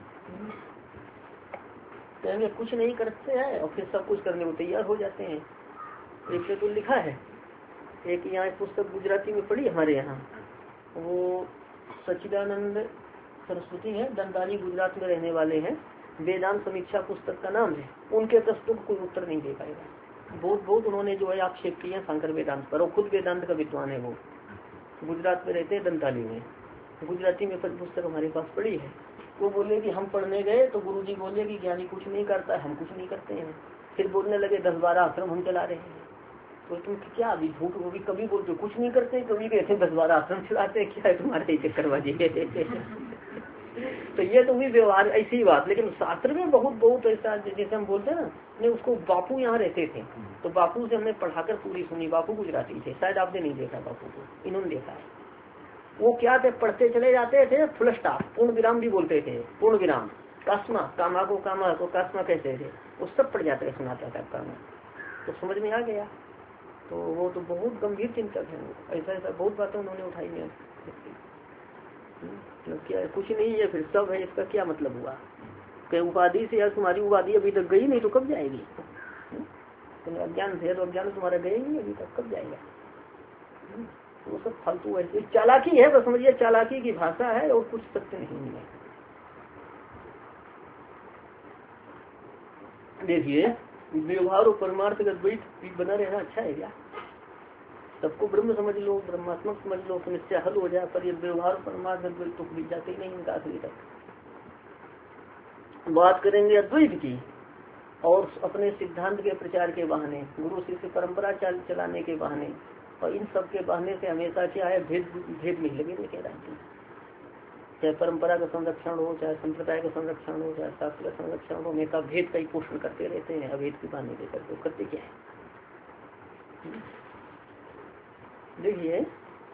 कहेंगे कुछ नहीं करते हैं और फिर सब कुछ करने को तैयार हो जाते हैं। एक से तो लिखा है, एक यहाँ पुस्तक गुजराती में पढ़ी हमारे यहाँ, वो सच्चिदानंद सरस्वती है, दंताली गुजरात में रहने वाले हैं। वेदांत समीक्षा पुस्तक का नाम है। उनके प्रश्नों को कोई उत्तर नहीं दे पाएगा। बहुत उन्होंने जो है आक्षेप किए हैं शंकर वेदांत पर, और खुद वेदांत का विद्वान है। वो गुजरात में रहते हैं, दंताली में। गुजराती में पुस्तक हमारे पास पड़ी है। वो बोले कि हम पढ़ने गए तो गुरुजी बोले कि ज्ञानी कुछ नहीं करता, हम कुछ नहीं करते हैं। फिर बोलने लगे 10-12 आश्रम हम चला रहे हैं। तो तुम क्या अभी झूठ, वो भी कभी बोलते कुछ नहीं करते, कभी कहते 10-12 आश्रम चलाते, क्या है तुम्हारे चक्करबाजी। तो ये तो भी व्यवहार ऐसी ही बात। लेकिन शास्त्र में बहुत ऐसा, जैसे हम बोलते हैं ना, नहीं उसको बापू यहाँ रहते थे, तो बापू से हमने पढ़ाकर पूरी सुनी। बापू गुजराती थे, शायद आपने नहीं देखा बापू को, इन्होंने देखा है। वो क्या थे, पढ़ते चले जाते थे, फुल स्टॉप, पूर्ण विराम भी बोलते थे, पूर्ण विराम, कास्मा, कामा को कास्मा कहते थे, वो सब पढ़ जाते सुनाता था कामा, तो समझ में आ गया। तो वो तो बहुत गंभीर चिंतक है। ऐसा बहुत बातें उन्होंने उठाई है। क्या कुछ नहीं है फिर सब है, इसका क्या मतलब हुआ। कहीं उपाधि से, यार तुम्हारी उपाधि अभी तक गई नहीं तो कब जाएगी। तुम अज्ञान थे तो अज्ञान तुम्हारा गए नहीं अभी तक, कब जाएगा। वो सब फालतू ऐसे चालाकी है, बस समझिए चालाकी की भाषा है और कुछ सत्य नहीं है। देखिए व्यवहार और परमार्थ का द्वैत बना रहना अच्छा है क्या। सबको ब्रह्म समझ लो, ब्रह्मात्मक समझ लो, समस्या हल हो जाए। पर ये व्यवहार और परमार्थ द्वैत तो भी जाते ही नहीं इनका आखिरी तक। बात करेंगे अद्वैत की, और अपने सिद्धांत के प्रचार के बहाने, गुरु शिष्य परंपरा चलाने के बहाने, और इन सब के बहाने से हमेशा क्या है, भेद में लगे रहते रहते हैं। चाहे परंपरा का संरक्षण हो, चाहे संप्रदाय का संरक्षण हो, चाहे शास्त्र का संरक्षण हो, हमेशा भेद का ही पोषण करते रहते हैं। अभेद के बहाने लेकर के करते क्या है। देखिए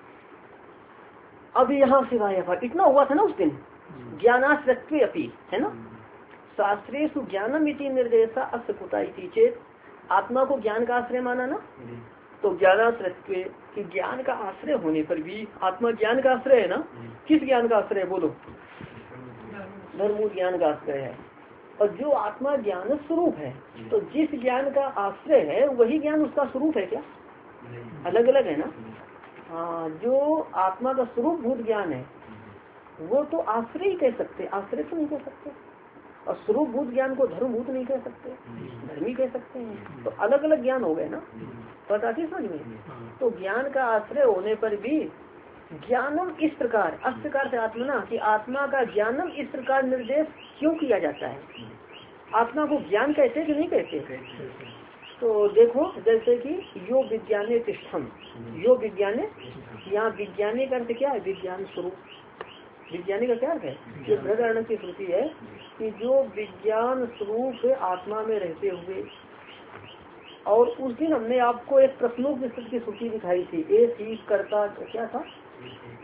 अब यहाँ सिवाय इतना हुआ था ना उस दिन, ज्ञानाश्रत्वे अपि, है ना। शास्त्रेषु ज्ञानम इति निर्देशा अस्य कुता इति चेत। आत्मा को ज्ञान का आश्रय माना ना, तो ज्ञानाश्रत्वे कि ज्ञान का आश्रय होने पर भी, आत्मा ज्ञान का आश्रय है ना। किस ज्ञान का आश्रय है बोलो, धर्मूल ज्ञान का आश्रय है। और जो आत्मा ज्ञान स्वरूप है, तो जिस ज्ञान का आश्रय है वही ज्ञान उसका स्वरूप है क्या, अलग अलग है ना। हाँ, जो आत्मा का स्वरूप भूत ज्ञान है वो तो आश्रय ही कह सकते, आश्रय तो नहीं कह सकते। और स्वरूप भूत ज्ञान को धर्म भूत नहीं कह सकते, धर्मी कह सकते हैं। तो अलग अलग ज्ञान हो गए ना, पता थी समझ में। तो ज्ञान का आश्रय होने पर भी ज्ञानम इस प्रकार, इस प्रकार से आत्मा ना, कि आत्मा का ज्ञानम इस प्रकार निर्देश क्यों किया जाता है। आत्मा को ज्ञान कहते कि नहीं कहते। तो देखो जैसे कि यो विज्ञाने तिष्ठम, यो विज्ञाने, यहाँ विज्ञानी का अर्थ क्या है, विज्ञान स्वरूप। विज्ञानी का क्या अर्थ है, ये बृहदारण्यक की श्रुति है कि जो विज्ञान स्वरूप आत्मा में रहते हुए। और उस दिन हमने आपको एक प्रश्नों की श्रुति दिखाई थी, एक ही कर्ता क्या था,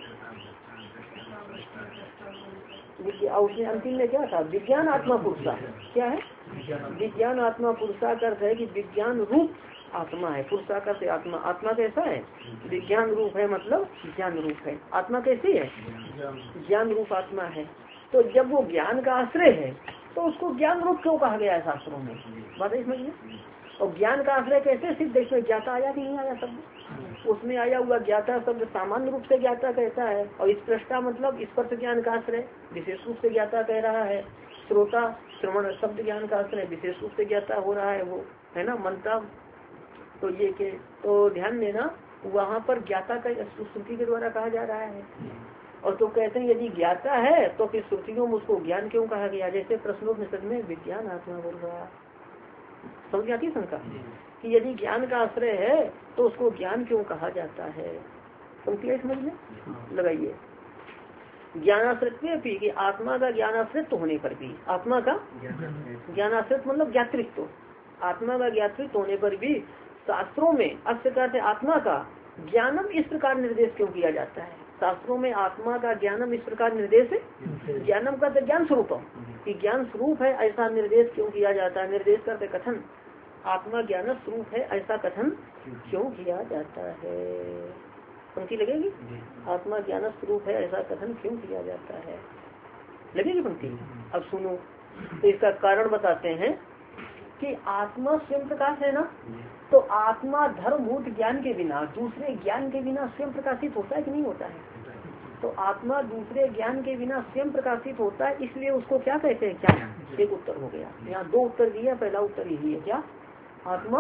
उसने अंतिम में क्या था, विज्ञान आत्मा पुरुषा, क्या है विज्ञान आत्मा पुरुषा का अर्थ है कि विज्ञान रूप आत्मा है। पुरुषा का अर्थ आत्मा, आत्मा कैसा है, विज्ञान रूप है, मतलब ज्ञान रूप है। आत्मा कैसी है, ज्ञान रूप आत्मा है। तो जब वो ज्ञान का आश्रय है तो उसको ज्ञान रूप क्यों कहा गया है शास्त्रों में, बात है समझिए। और ज्ञान का आश्रय कैसे सिद्ध, इसमें ज्ञाता आया कि नहीं आया शब्द, उसमें आया हुआ ज्ञाता शब्द सामान्य रूप से ज्ञाता कहता है, और स्पष्टा मतलब स्पर्श ज्ञान का आश्रय विशेष रूप से ज्ञाता कह रहा है। श्रोता श्रवण शब्द ज्ञान का आश्रय विशेष रूप से ज्ञाता हो रहा है, वो है ना मनता। तो ये के तो ध्यान देना, वहाँ पर ज्ञाता का श्रुति के द्वारा कहा जा रहा है। और तो कहते हैं यदि ज्ञाता है तो फिर श्रुतियों में उसको ज्ञान क्यों कहा गया, जैसे प्रश्नोपनिषद में विज्ञान आत्मा बोल रहा, समझ आती शंका कि यदि ज्ञान का आश्रय है तो उसको ज्ञान क्यों कहा जाता है, समझ समझ में लगाइए। ज्ञानाश्रित भी कि आत्मा का ज्ञानाश्रित होने पर भी, आत्मा का ज्ञानाश्रित मतलब ज्ञातृत्व, आत्मा का ज्ञातृत्व होने पर भी शास्त्रों में अस्त्र से आत्मा का ज्ञानम इस प्रकार निर्देश क्यों किया जाता है। शास्त्रों में आत्मा का ज्ञानम इस प्रकार निर्देश, ज्ञानम का ज्ञान स्वरूपम कि ज्ञान स्वरूप है ऐसा निर्देश क्यों किया जाता है। निर्देश करते कथन, आत्मा ज्ञान स्वरूप है ऐसा कथन क्यों किया जाता है। पंक्ति लगेगी, आत्मा ज्ञान स्वरूप है ऐसा कथन क्यों किया जाता है, लगेगी पंक्ति। अब सुनो, तो इसका कारण बताते हैं कि आत्मा स्वयं प्रकाश है ना, तो आत्मा धर्मभूत ज्ञान के बिना, दूसरे ज्ञान के बिना स्वयं प्रकाशित होता है कि नहीं होता है। तो आत्मा दूसरे ज्ञान के बिना स्वयं प्रकाशित होता है, इसलिए उसको क्या कहते हैं, क्या, एक उत्तर हो गया। यहाँ दो उत्तर दिए, पहला उत्तर यही है, क्या आत्मा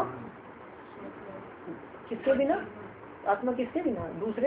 किसके बिना, आत्मा किसके बिना,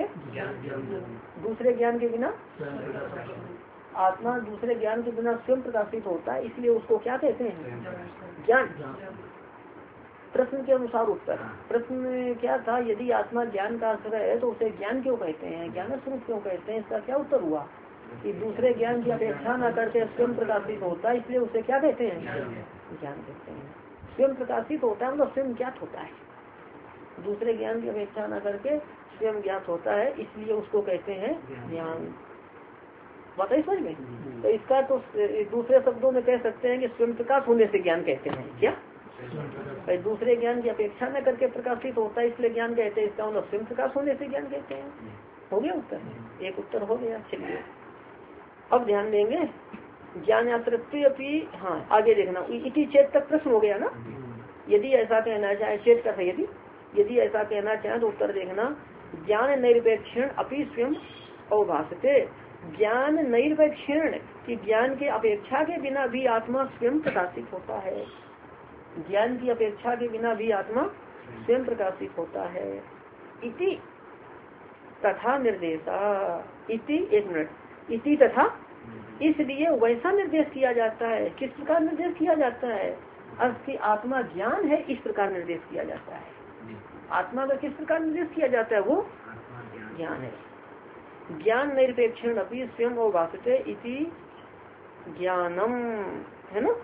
दूसरे ज्ञान के बिना, आत्मा दूसरे ज्ञान के बिना स्वयं प्रकाशित होता है, इसलिए उसको क्या कहते हैं, ज्ञान। प्रश्न के अनुसार उत्तर, प्रश्न क्या था, यदि आत्मा ज्ञान का आश्रय है तो उसे ज्ञान क्यों कहते हैं, ज्ञान स्वरूप क्यों कहते हैं। इसका क्या उत्तर हुआ कि दूसरे ज्ञान की अपेक्षा न करके स्वयं प्रकाशित होता है, इसलिए उसे क्या कहते हैं, ज्ञान कहते हैं। स्वयं प्रकाशित होता है मतलब स्वयं ज्ञात होता है, दूसरे ज्ञान की अपेक्षा न करके स्वयं ज्ञात होता है, इसलिए उसको कहते हैं ज्ञान। बात है समझ में। तो इसका तो दूसरे शब्दों में कह सकते हैं कि स्वयं प्रकाश होने से ज्ञान कहते हैं, क्या दूसरे ज्ञान की अपेक्षा न करके प्रकाशित होता है इसलिए ज्ञान कहते हैं, इसका मतलब स्वयं प्रकाश होने से ज्ञान कहते हैं। हो गया उत्तर, एक उत्तर हो गया। चलिए अब ध्यान देंगे ज्ञान यात्री अपनी, हाँ आगे देखना, इति चेत तक प्रश्न हो गया ना। यदि ऐसा कहना चाहे, चेत का है यदि ऐसा कहना चाहे तो उत्तर देखना, ज्ञान निरपेक्षण अपनी स्वयं अवभाषते, ज्ञान निरपेक्षण कि ज्ञान के अपेक्षा के बिना भी आत्मा स्वयं प्रकाशित होता है, ज्ञान की अपेक्षा के बिना भी आत्मा स्वयं प्रकाशित होता है। इति तथा निर्देशा, इति एक मिनट, इति तथा इसलिए वैसा निर्देश किया जाता है। किस प्रकार निर्देश किया जाता है, अर्थ की आत्मा ज्ञान है इस प्रकार निर्देश किया जाता है। आत्मा का किस प्रकार निर्देश किया जाता है, वो ज्ञान है। ज्ञान निरपेक्षण अपनी स्वयं अवभाषते इति ज्ञानम, है ना,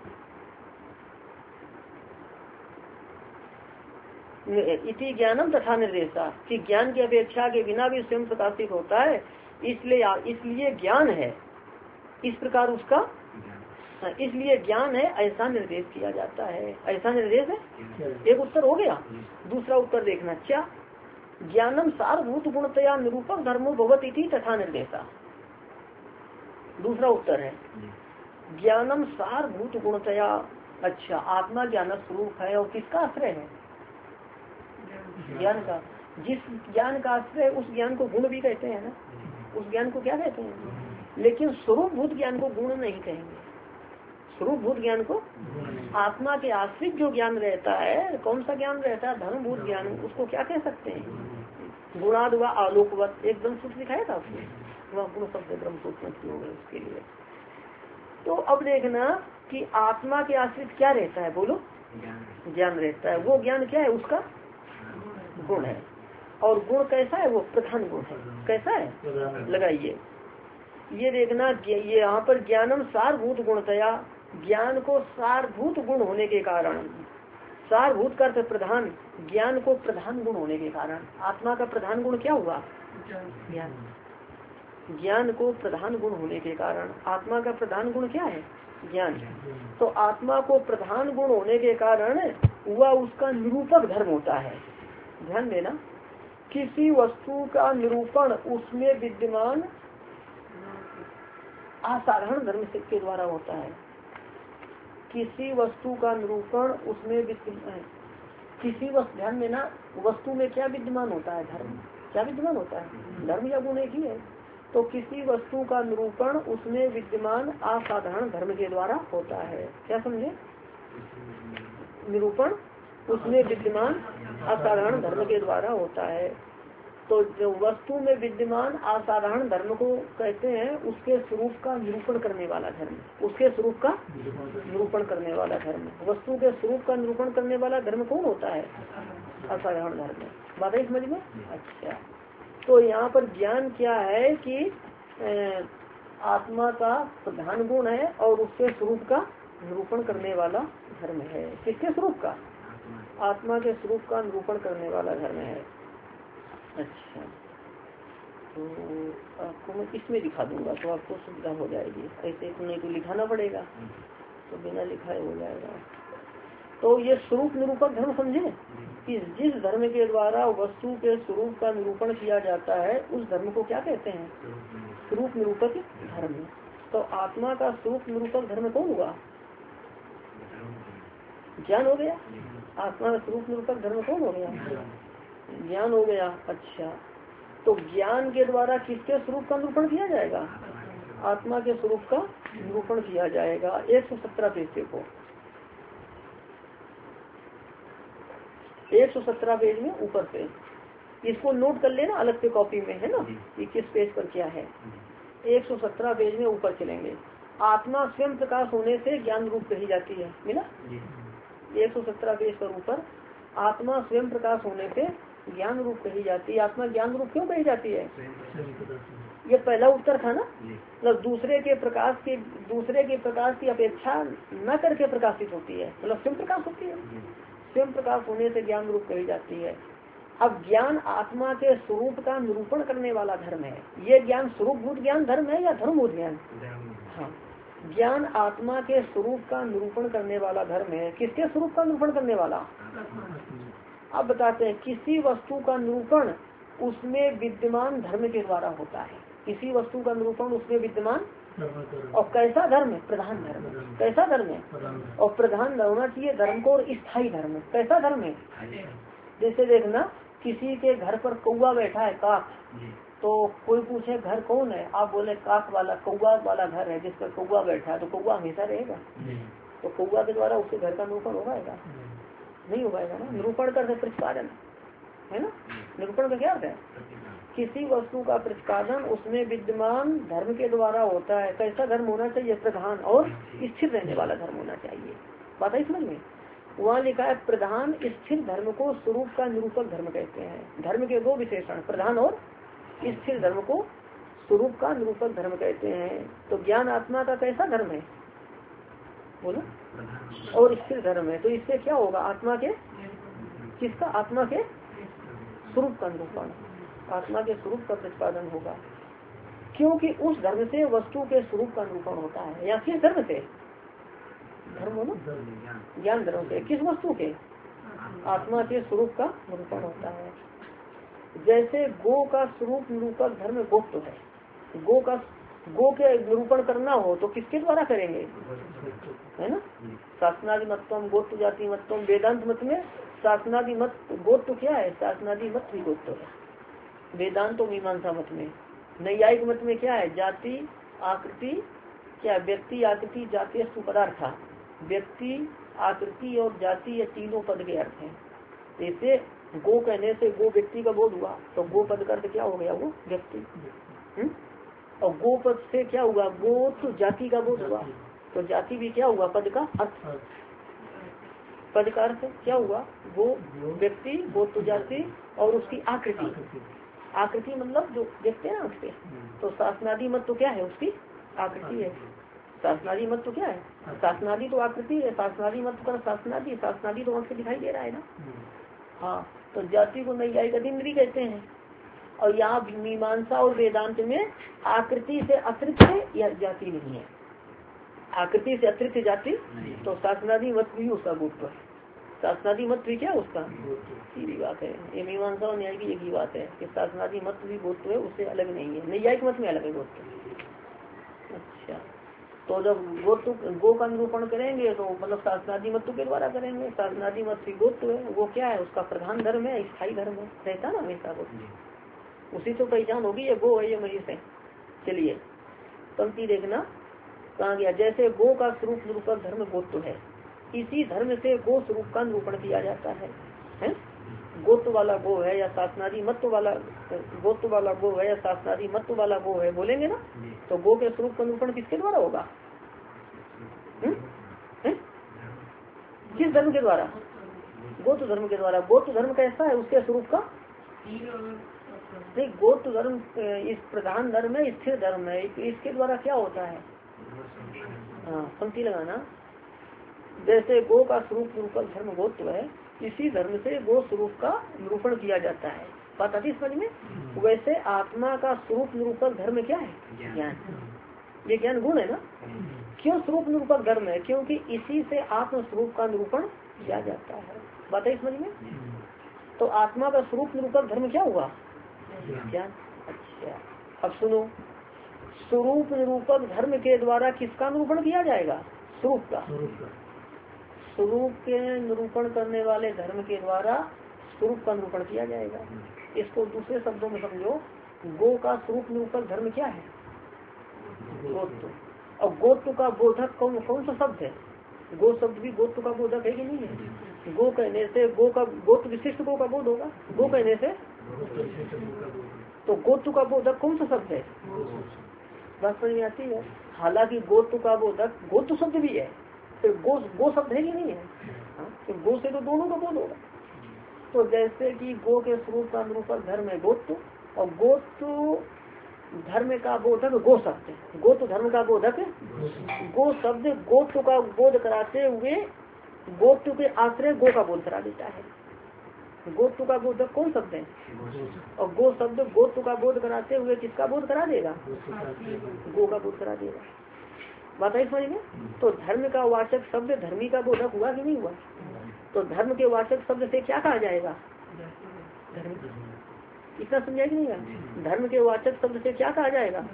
इति ज्ञानम तथा निर्देशा कि ज्ञान की अपेक्षा के बिना भी स्वयं प्रकाशित होता है, इसलिए ज्ञान है इस प्रकार उसका, इसलिए ज्ञान है ऐसा निर्देश किया जाता है। ऐसा निर्देश है, एक उत्तर हो गया। दूसरा उत्तर देखना, क्या ज्ञानम सारभूत गुणतया निरूपक धर्मो भवति इति तथा निर्देशा। दूसरा उत्तर है ज्ञानम सारभूत गुणतया, अच्छा आत्मा ज्ञान स्वरूप है और किसका आश्रय है, ज्ञान का। जिस ज्ञान का आश्रय उस ज्ञान को गुण भी कहते हैं ना, उस ज्ञान को क्या कहते हैं, लेकिन स्वरूप भूत ज्ञान को गुण नहीं कहेंगे। स्वरूप भूत ज्ञान को, आत्मा के आश्रित जो ज्ञान रहता है, कौन सा ज्ञान रहता है, धर्म भूत ज्ञान, उसको क्या कह सकते हैं, गुणाद व आलोकवत। एक ब्रह्म सूत्र दिखाया था आपको, वह गुण शब्द ब्रह्म सूत्र हो गए उसके लिए। तो अब देखना कि आत्मा के आश्रित क्या रहता है, बोलो ज्ञान रहता है। वो ज्ञान क्या है, उसका गुण है। और गुण कैसा है, वो प्रधान गुण है। कैसा है, लगाइए ये देखना, ये यहाँ पर ज्ञानम सारभूत गुणतया, ज्ञान को सारभूत गुण होने के कारण, सारभूत का अर्थ प्रधान, ज्ञान को प्रधान गुण होने के कारण, आत्मा का प्रधान गुण क्या हुआ, ज्ञान। ज्ञान को प्रधान गुण होने के कारण, आत्मा का प्रधान गुण क्या है? ज्ञान। तो आत्मा को प्रधान गुण होने के कारण वह उसका निरूपक धर्म होता है। ध्यान देना, किसी वस्तु का निरूपण उसमें विद्यमान असाधारण धर्म के द्वारा होता है। किसी वस्तु का निरूपण उसमें विद्यमान, किसी वस्तु, ध्यान देना, वस्तु में क्या विद्यमान होता है? धर्म। क्या विद्यमान होता है? धर्म या गुण एक ही है। तो किसी वस्तु का निरूपण उसमें विद्यमान असाधारण धर्म के द्वारा होता है। क्या समझे? निरूपण उसमें विद्यमान असाधारण धर्म के द्वारा होता है। तो जो वस्तु में विद्यमान असाधारण धर्म को कहते हैं उसके स्वरूप का निरूपण करने वाला धर्म, उसके स्वरूप का निरूपण करने वाला धर्म। वस्तु के स्वरूप का निरूपण करने वाला धर्म कौन होता है? असाधारण धर्म। बात है समझ में? अच्छा, तो यहाँ पर ज्ञान क्या है कि आत्मा का प्रधान गुण है और उसके स्वरूप का निरूपण करने वाला धर्म है। किसके स्वरूप का? आत्मा के स्वरूप का निरूपण करने वाला धर्म है। अच्छा, तो आपको मैं इसमें दिखा दूंगा तो आपको सुविधा हो जाएगी। ऐसे तो नहीं तो लिखाना पड़ेगा, तो बिना लिखाए हो जाएगा। तो ये स्वरूप निरूपक धर्म समझे कि जिस धर्म के द्वारा वस्तु के स्वरूप का निरूपण किया जाता है उस धर्म को क्या कहते हैं? स्वरूप निरूपक धर्म। तो आत्मा का स्वरूप निरूपक धर्म कौन हुआ? ज्ञान हो गया। आत्मा का स्वरूप निरूपक धर्म कौन हो गया? ज्ञान हो गया। अच्छा, तो ज्ञान के द्वारा किसके स्वरूप का निरूपण किया जाएगा? आत्मा के स्वरूप का निरूपण किया जाएगा। 117 पेज देखो, 117 पेज में ऊपर पे इसको नोट कर लेना, अलग से कॉपी में है ना कि किस पेज पर क्या है। 117 पेज में ऊपर चलेंगे। आत्मा स्वयं प्रकाश होने से ज्ञान रूप कही जाती है। मिला? 117 पेज पर ऊपर, आत्मा स्वयं प्रकाश होने से ज्ञान रूप कही जाती है। आत्मा ज्ञान रूप क्यों कही जाती है? ये पहला उत्तर था ना, मतलब दूसरे के प्रकाश की अपेक्षा न करके प्रकाशित होती है, मतलब स्वयं प्रकाश होती है। स्वयं प्रकाश होने से ज्ञान रूप कही जाती है। अब ज्ञान आत्मा के स्वरूप का निरूपण करने वाला धर्म है। ये ज्ञान स्वरूप भूत ज्ञान धर्म है या धर्म भूत ज्ञान? हाँ, ज्ञान आत्मा के स्वरूप का निरूपण करने वाला धर्म है। किसके स्वरूप का निरूपण करने वाला? अब बताते हैं, किसी वस्तु का निरूपण उसमें विद्यमान धर्म के द्वारा होता है। किसी वस्तु का निरूपण उसमें विद्यमान, और कैसा धर्म? प्रधान धर्म। कैसा धर्म है? और प्रधान होना चाहिए धर्म को, और स्थायी धर्म। कैसा धर्म है? जैसे देखना, किसी के घर पर कौवा बैठा है, काक, तो कोई पूछे घर कौन है, आप बोले काक वाला, कौवा वाला घर है जिस पर कौवा बैठा है, तो कौवा हमेशा रहेगा? तो कौवा के द्वारा उसके घर का निरूपण हो पाएगा? नहीं हो पाएगा ना। निरूपण कर प्रतिपादन है ना। निरूपण का क्या अर्थ है? किसी वस्तु का प्रतिपादन उसमें विद्यमान धर्म के द्वारा होता है। कैसा धर्म होना चाहिए? प्रधान और स्थिर रहने वाला धर्म होना चाहिए। बात है समझ में? वहाँ लिखा है प्रधान स्थिर धर्म को स्वरूप का निरूपक धर्म कहते हैं। धर्म के दो विशेषण, प्रधान और स्थिर धर्म को स्वरूप का निरूपक धर्म कहते हैं। तो ज्ञान आत्मा का कैसा धर्म है? बोलो। और स्थिर धर्म है। तो इससे क्या होगा? आत्मा के, किसका? आत्मा के स्वरूप का निरूपण, आत्मा के स्वरूप का प्रतिपादन होगा। क्योंकि उस धर्म से वस्तु के स्वरूप का निरूपण होता है। या किस धर्म से? धर्म ना, ज्ञान धर्म से। किस वस्तु के? आत्मा के स्वरूप का निरूपण होता है। जैसे गो का स्वरूप निरूपक धर्म गोत्व है। गो के निरूपण करना हो तो किसके द्वारा करेंगे? है ना। शासनादि मतम गोत्व जाति मतम। वेदांत मत में शासनादि मत गोत्व क्या है? शासनादि मत भी गोत्व है। वेदांत तो मीमांसा मत में। नैयायिक मत में क्या है? जाति आकृति, क्या व्यक्ति आकृति जाति पदार्थ। व्यक्ति आकृति और जाति ये तीनों पद के अर्थ हैं। जैसे गो कहने से गो व्यक्ति का बोध हुआ, तो गो पद का अर्थ क्या हो गया? वो व्यक्ति। और गो पद से क्या हुआ? गो तो जाति का बोध हुआ, तो जाति भी क्या हुआ? पद का अर्थ। पद का अर्थ क्या हुआ? गो व्यक्ति, गो तो जाति, और उसकी आकृति। आकृति मतलब जो देखते हैं ना उसके। तो शासनादि मत तो क्या है? उसकी आकृति है। शासनादि मत तो क्या है? शासनादि तो आकृति है। शासनादि मत कर शासनादि, शासनादि तो आंख से दिखाई दे रहा है ना। हाँ, तो जाति को नैयायिक अतीन्द्रिय कहते हैं। और यहाँ मीमांसा और वेदांत में आकृति से अतिरिक्त या जाति नहीं है, आकृति से अतिरिक्त जाति। तो शासनादि मत भी उसका गोत्व है, शासनादि मत भी क्या उसका सीधी बात है। ये मीमांसा और न्याय की एक ही बात है कि शासनादि मत भी गोत्व है, उससे अलग नहीं है। न्यायिक मत में अलग है गोत्व। अच्छा, तो जब गो का निरूपण करेंगे तो मतलब शासनादि मत के द्वारा करेंगे। शासनादि मत भी गोत्व है, वो क्या है, उसका प्रधान धर्म है, स्थायी धर्म है, रहता ना हमेशा वो, उसी तो पहचान होगी ये गो है, ये मरीज है। चलिए पंक्ति देखना, कहा गया जैसे गो का स्वरूप निरूपक धर्म गोत्व है, इसी धर्म से गो स्वरूप का निरूपण किया जाता है। गोत्व वाला गो है या शासनादि मत्व वाला, गोत्व वाला गो है या शासनादि मत्व वाला गो है, बोलेंगे ना। तो गो के स्वरूप का निरूपण किसके द्वारा होगा, किस धर्म के द्वारा, गोत्व धर्म के द्वारा। गोत्व धर्म कैसा है, उसके स्वरूप का नहीं, गोत्व धर्म इस प्रधान धर्म है, स्थिर धर्म है, इसके द्वारा क्या होता है। हाँ पंक्ति लगाना, जैसे गो का स्वरूप निरूपक धर्म गोत्व है, इसी धर्म से गो स्वरूप का निरूपण किया जाता है। बात आती समझ में। वैसे आत्मा का स्वरूप निरूपक धर्म क्या है, ज्ञान। ये ज्ञान गुण है ना। क्यों स्वरूप निरूपक धर्म है, क्योंकि इसी से आत्म स्वरूप का निरूपण किया जाता है। बात है समझ में। तो आत्मा का स्वरूप निरूपक धर्म क्या हुआ, ज्ञान। अच्छा अब सुनो, स्वरूप निरूपक धर्म के द्वारा किसका निरूपण किया जाएगा, स्वरूप का। स्वरूप के निरूपण करने वाले धर्म के द्वारा स्वरूप का निरूपण किया जाएगा। इसको दूसरे शब्दों में समझो, गो का स्वरूप निरूपक धर्म क्या है, गोत्व। और गोत्व का बोधक कौन कौन सा शब्द है, गो शब्द भी गोत्व का बोधक है कि नहीं है। गो कहने से गो का गोत्व विशिष्ट गो का बोध होगा, गो कहने से। तो गोत्व का बोधक कौन सा शब्द है, बात समझ में आती है। हालांकि गोत्व का बोधक गोत्व शब्द भी है, फिर गो शब्द है कि नहीं है। तो गो से तो दोनों का बोध होगा। तो जैसे कि गो के स्वरूप का अनुरूपक धर्म है गोत्व, और गोत्व धर्म का बोधक गो शब्द, गोत्व धर्म का बोधक गो शब्द गोत्व का बोध कराते हुए गोत्व के आश्रय गो का बोध करा देता है। गोत्व का बोधक कौन शब्द है, और गो शब्द गोत्व का बोध कराते हुए किसका बोध करा देगा, गो का बोध करा देगा। बात है समझ में। तो धर्म का वाचक शब्द धर्मी का बोधक हुआ कि नहीं हुआ। तो धर्म के वाचक शब्द से क्या कहा जाएगा, धर्म। इतना समझा कि नहीं। धर्म के वाचक शब्द से क्या कहा जाएगा,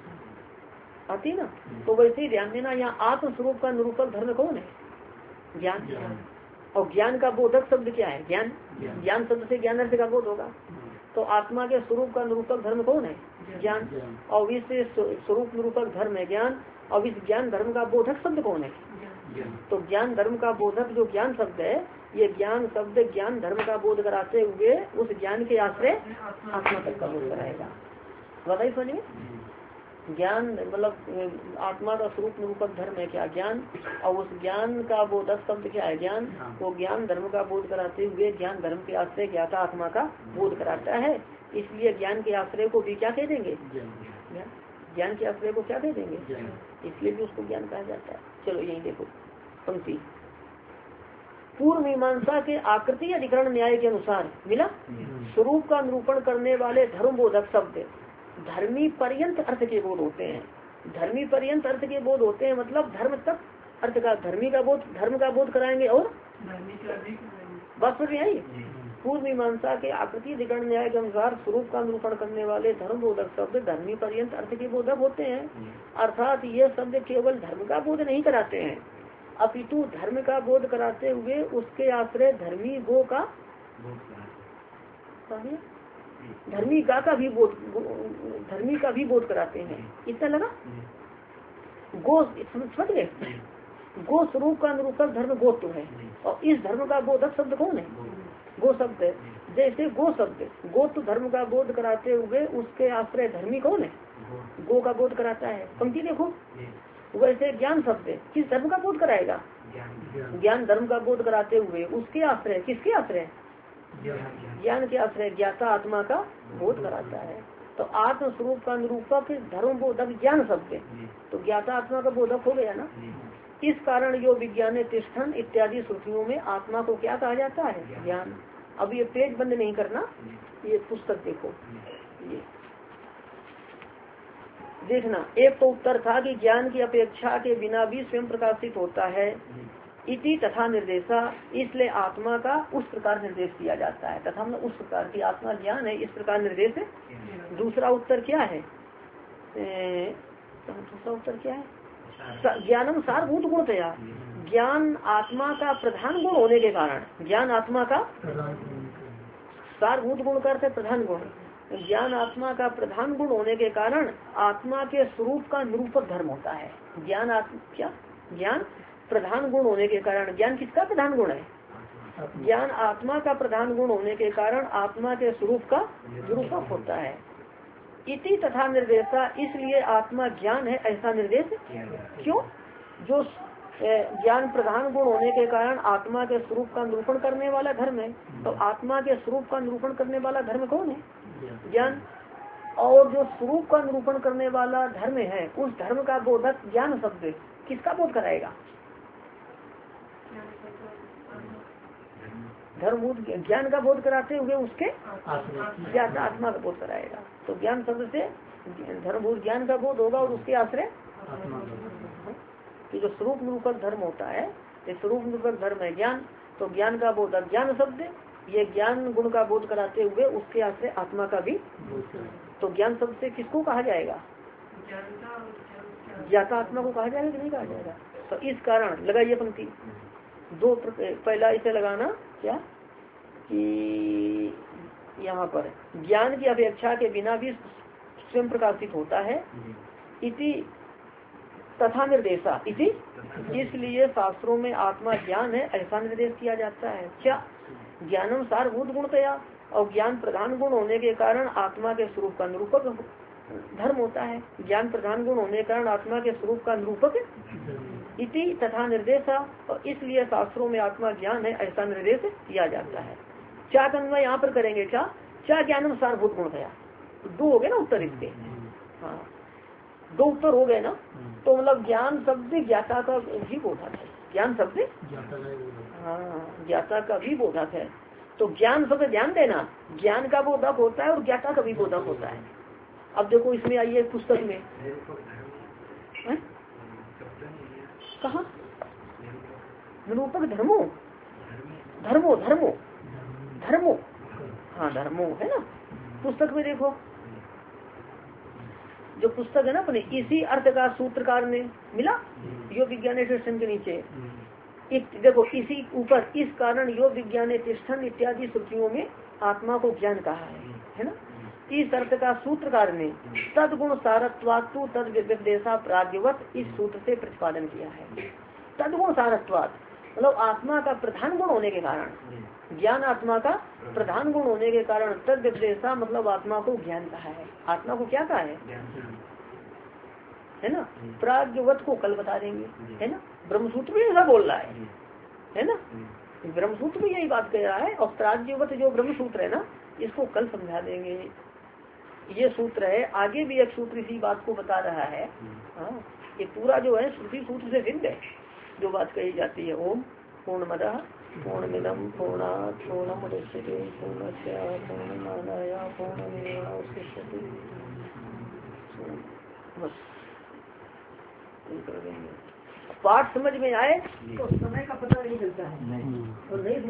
आती ना। तो वैसे ही ध्यान देना, यहाँ आत्म स्वरूप का निरूपक धर्म कौन है, ज्ञान। और ज्ञान का बोधक शब्द क्या है, ज्ञान। ज्ञान शब्द से ज्ञान अर्थ का बोध होगा। तो आत्मा के स्वरूप का निरूपक धर्म कौन है, ज्ञान। और इस स्वरूप निरूपक धर्म है ज्ञान। और इस ज्ञान धर्म का बोधक शब्द कौन है, तो ज्ञान धर्म का बोधक जो ज्ञान शब्द है, ये ज्ञान शब्द ज्ञान धर्म का बोध कराते हुए उस ज्ञान के आश्रय आत्मा तक का बोध कराएगा। बताइए समझिए। ज्ञान मतलब आत्मा का स्वरूप निरूपक धर्म है क्या, ज्ञान। और उस ज्ञान का बोधक शब्द क्या है, ज्ञान। वो ज्ञान धर्म का बोध कराते हुए ज्ञान धर्म के आश्रय ज्ञाता आत्मा का बोध कराता है। इसलिए ज्ञान के आश्रय को भी क्या कह देंगे, ज्ञान के आश्रय को क्या कह देंगे, इसलिए भी उसको ज्ञान कहा जाता है। चलो यही देखो पंक्ति, पूर्व मीमांसा के आकृति अधिकरण न्याय के अनुसार मिला। स्वरूप का निरूपण करने वाले धर्म बोधक शब्द धर्मी पर्यंत अर्थ के बोध होते हैं। धर्मी पर्यंत अर्थ के बोध होते हैं मतलब धर्म तक अर्थ का, धर्मी का बोध, धर्म का बोध कराएंगे। और बात समझ में आई। पूर्व मीमांसा के आकृति अधिकरण न्याय के अनुसार स्वरूप का निरूपण करने वाले धर्म बोधक शब्द धर्मी पर्यंत अर्थ के बोधक होते हैं। अर्थात ये शब्द केवल धर्म का बोध नहीं कराते हैं, अपितु धर्म का बोध कराते हुए उसके आश्रय धर्मी गो का, धर्मी गा का भी बोध, धर्मी का भी बोध कराते हैं। इतना लगा। गो समझ गए, गो स्वरूप का निरूपक धर्म गोत्व है, और इस धर्म का बोधक शब्द कौन है, गो शब्द है। जैसे गो शब्द गोत्व धर्म का बोध कराते हुए उसके आश्रय धर्मी कौन है, गो का बोध कराता है। पंक्ति देखो, वैसे ज्ञान शब्द किस धर्म का बोध कराएगा, ज्ञान धर्म का बोध कराते हुए उसके आश्रय, किसके आश्रय, ज्ञान के आश्रय ज्ञाता आत्मा का बोध कराता है। तो आत्म स्वरूप का निरूपक धर्म बोधक ज्ञान शब्द, तो ज्ञाता आत्मा का बोधक हो गया ना। इस कारण यो विज्ञान तिष्ठन इत्यादि श्रुतियों में आत्मा को क्या कहा जाता है, ज्ञान। अब ये पेज बंद नहीं करना, ये पुस्तक देखो, ये देखना, एक तो उत्तर था कि ज्ञान की अपेक्षा के बिना भी स्वयं प्रकाशित होता है, इति तथा निर्देशा, इसलिए आत्मा का उस प्रकार निर्देश किया जाता है। तथा मतलब उस प्रकार की आत्मा ज्ञान है, इस प्रकार निर्देश है। दूसरा उत्तर क्या है? दूसरा उत्तर क्या है? ज्ञानम सारभूत गुणतया, ज्ञान आत्मा का प्रधान गुण होने के कारण, ज्ञान आत्मा का सारभूत गुण करते प्रधान गुण, ज्ञान आत्मा का प्रधान गुण होने के कारण आत्मा के स्वरूप का निरूपक धर्म होता है। ज्ञान क्या? ज्ञान प्रधान गुण होने के कारण, ज्ञान किसका प्रधान गुण है? ज्ञान आत्मा का प्रधान गुण होने के कारण आत्मा के स्वरूप का निरूपक होता है। इति तथा निर्देशा, इसलिए आत्मा ज्ञान है ऐसा निर्देश क्यों? जो ज्ञान प्रधान गुण होने के कारण आत्मा के स्वरूप का निरूपण करने वाला धर्म है, तो आत्मा के स्वरूप का निरूपण करने वाला धर्म कौन है? ज्ञान। और जो स्वरूप का निरूपण करने वाला धर्म है, उस धर्म का बोधक ज्ञान शब्द किसका बोध कराएगा? धर्मभूत ज्ञान का बोध कराते हुए उसके ज्ञाता आत्मा का बोध कराएगा। तो ज्ञान शब्द से धर्मभूत ज्ञान का बोध होगा और उसके आश्रय कि जो स्वरूप निरूपक धर्म होता है, ये स्वरूप निरूपक धर्म है ज्ञान, तो ज्ञान का बोध ज्ञान शब्द, ये ज्ञान गुण का बोध कराते हुए उसके आश्रय आत्मा का भी। तो ज्ञान शब्द से किसको कहा जाएगा? ज्ञाता आत्मा को कहा जाएगा कि नहीं कहा जाएगा? तो इस कारण लगाइए पंक्ति दो, पहला इसे लगाना क्या कि यहाँ पर ज्ञान की अपेक्षा के बिना भी स्वयं प्रकाशित होता है, इति तथा निर्देशा, इति इसलिए शास्त्रों में आत्मा ज्ञान है ऐसा निर्देश किया जाता है। क्या? ज्ञानम सारभूत गुणतया, और ज्ञान प्रधान गुण होने के कारण आत्मा के स्वरूप का निरूपक धर्म होता है। ज्ञान प्रधान गुण होने के कारण आत्मा के स्वरूप का निरूपक इति तथा निर्देशा, और इसलिए शास्त्रों में आत्मा ज्ञान है ऐसा निर्देश किया जाता है। क्या कन्वय यहाँ पर करेंगे? क्या क्या ज्ञानम सारभूत गुणतया, दो हो गए ना उत्तर इसके। हाँ, दो उत्तर हो गए ना। तो मतलब ज्ञान शब्द ज्ञाता का भी बोधक है, ज्ञान शब्द हाँ ज्ञाता का भी बोधक है। तो ज्ञान शब्द ध्यान देना, ज्ञान का बोधक होता है और ज्ञाता का भी बोधक होता है। अब देखो इसमें आइए पुस्तक में कहा निरूपक धर्मो धर्मो धर्मो धर्मो, हाँ धर्मो है ना। पुस्तक में देखो जो पुस्तक है ना अपने, इसी अर्थ का सूत्रकार ने मिला योग विज्ञान के नीचे। देखो इसी ऊपर इस कारण योग विज्ञान इत्यादि श्रुतियों में आत्मा को ज्ञान कहा है ना। इस अर्थ का सूत्रकार ने तदगुण सारत्वात्तु तद विदेशा प्राग्यवत इस सूत्र से प्रतिपादन किया है। तदगुण सारत्वात मतलब आत्मा का प्रधान गुण होने के कारण, ज्ञान आत्मा का प्रधान गुण होने के कारण, तद विदेशा मतलब आत्मा को ज्ञान कहा है। आत्मा को क्या कहा है ना। प्राग्यवत को कल बता देंगे, है ना। ब्रह्मसूत्र भी ऐसा बोल रहा है ना। ब्रह्मसूत्र भी यही बात कह रहा है। और प्राग्यवत जो ब्रह्मसूत्र है ना, इसको कल समझा देंगे। ये सूत्र है, आगे भी एक सूत्र इसी बात को बता रहा है। हाँ, ये पूरा जो है श्रुति सूत्र से सिद्ध है जो बात कही जाती है। ओम पूर्णमदः पूर्णमिदं पूर्णात् पूर्णमुदच्यते पूर्णस्य पूर्णमादाय पूर्णमेवावशिष्यते। बस पाठ समझ में आए तो समय का पता नहीं चलता है और नहीं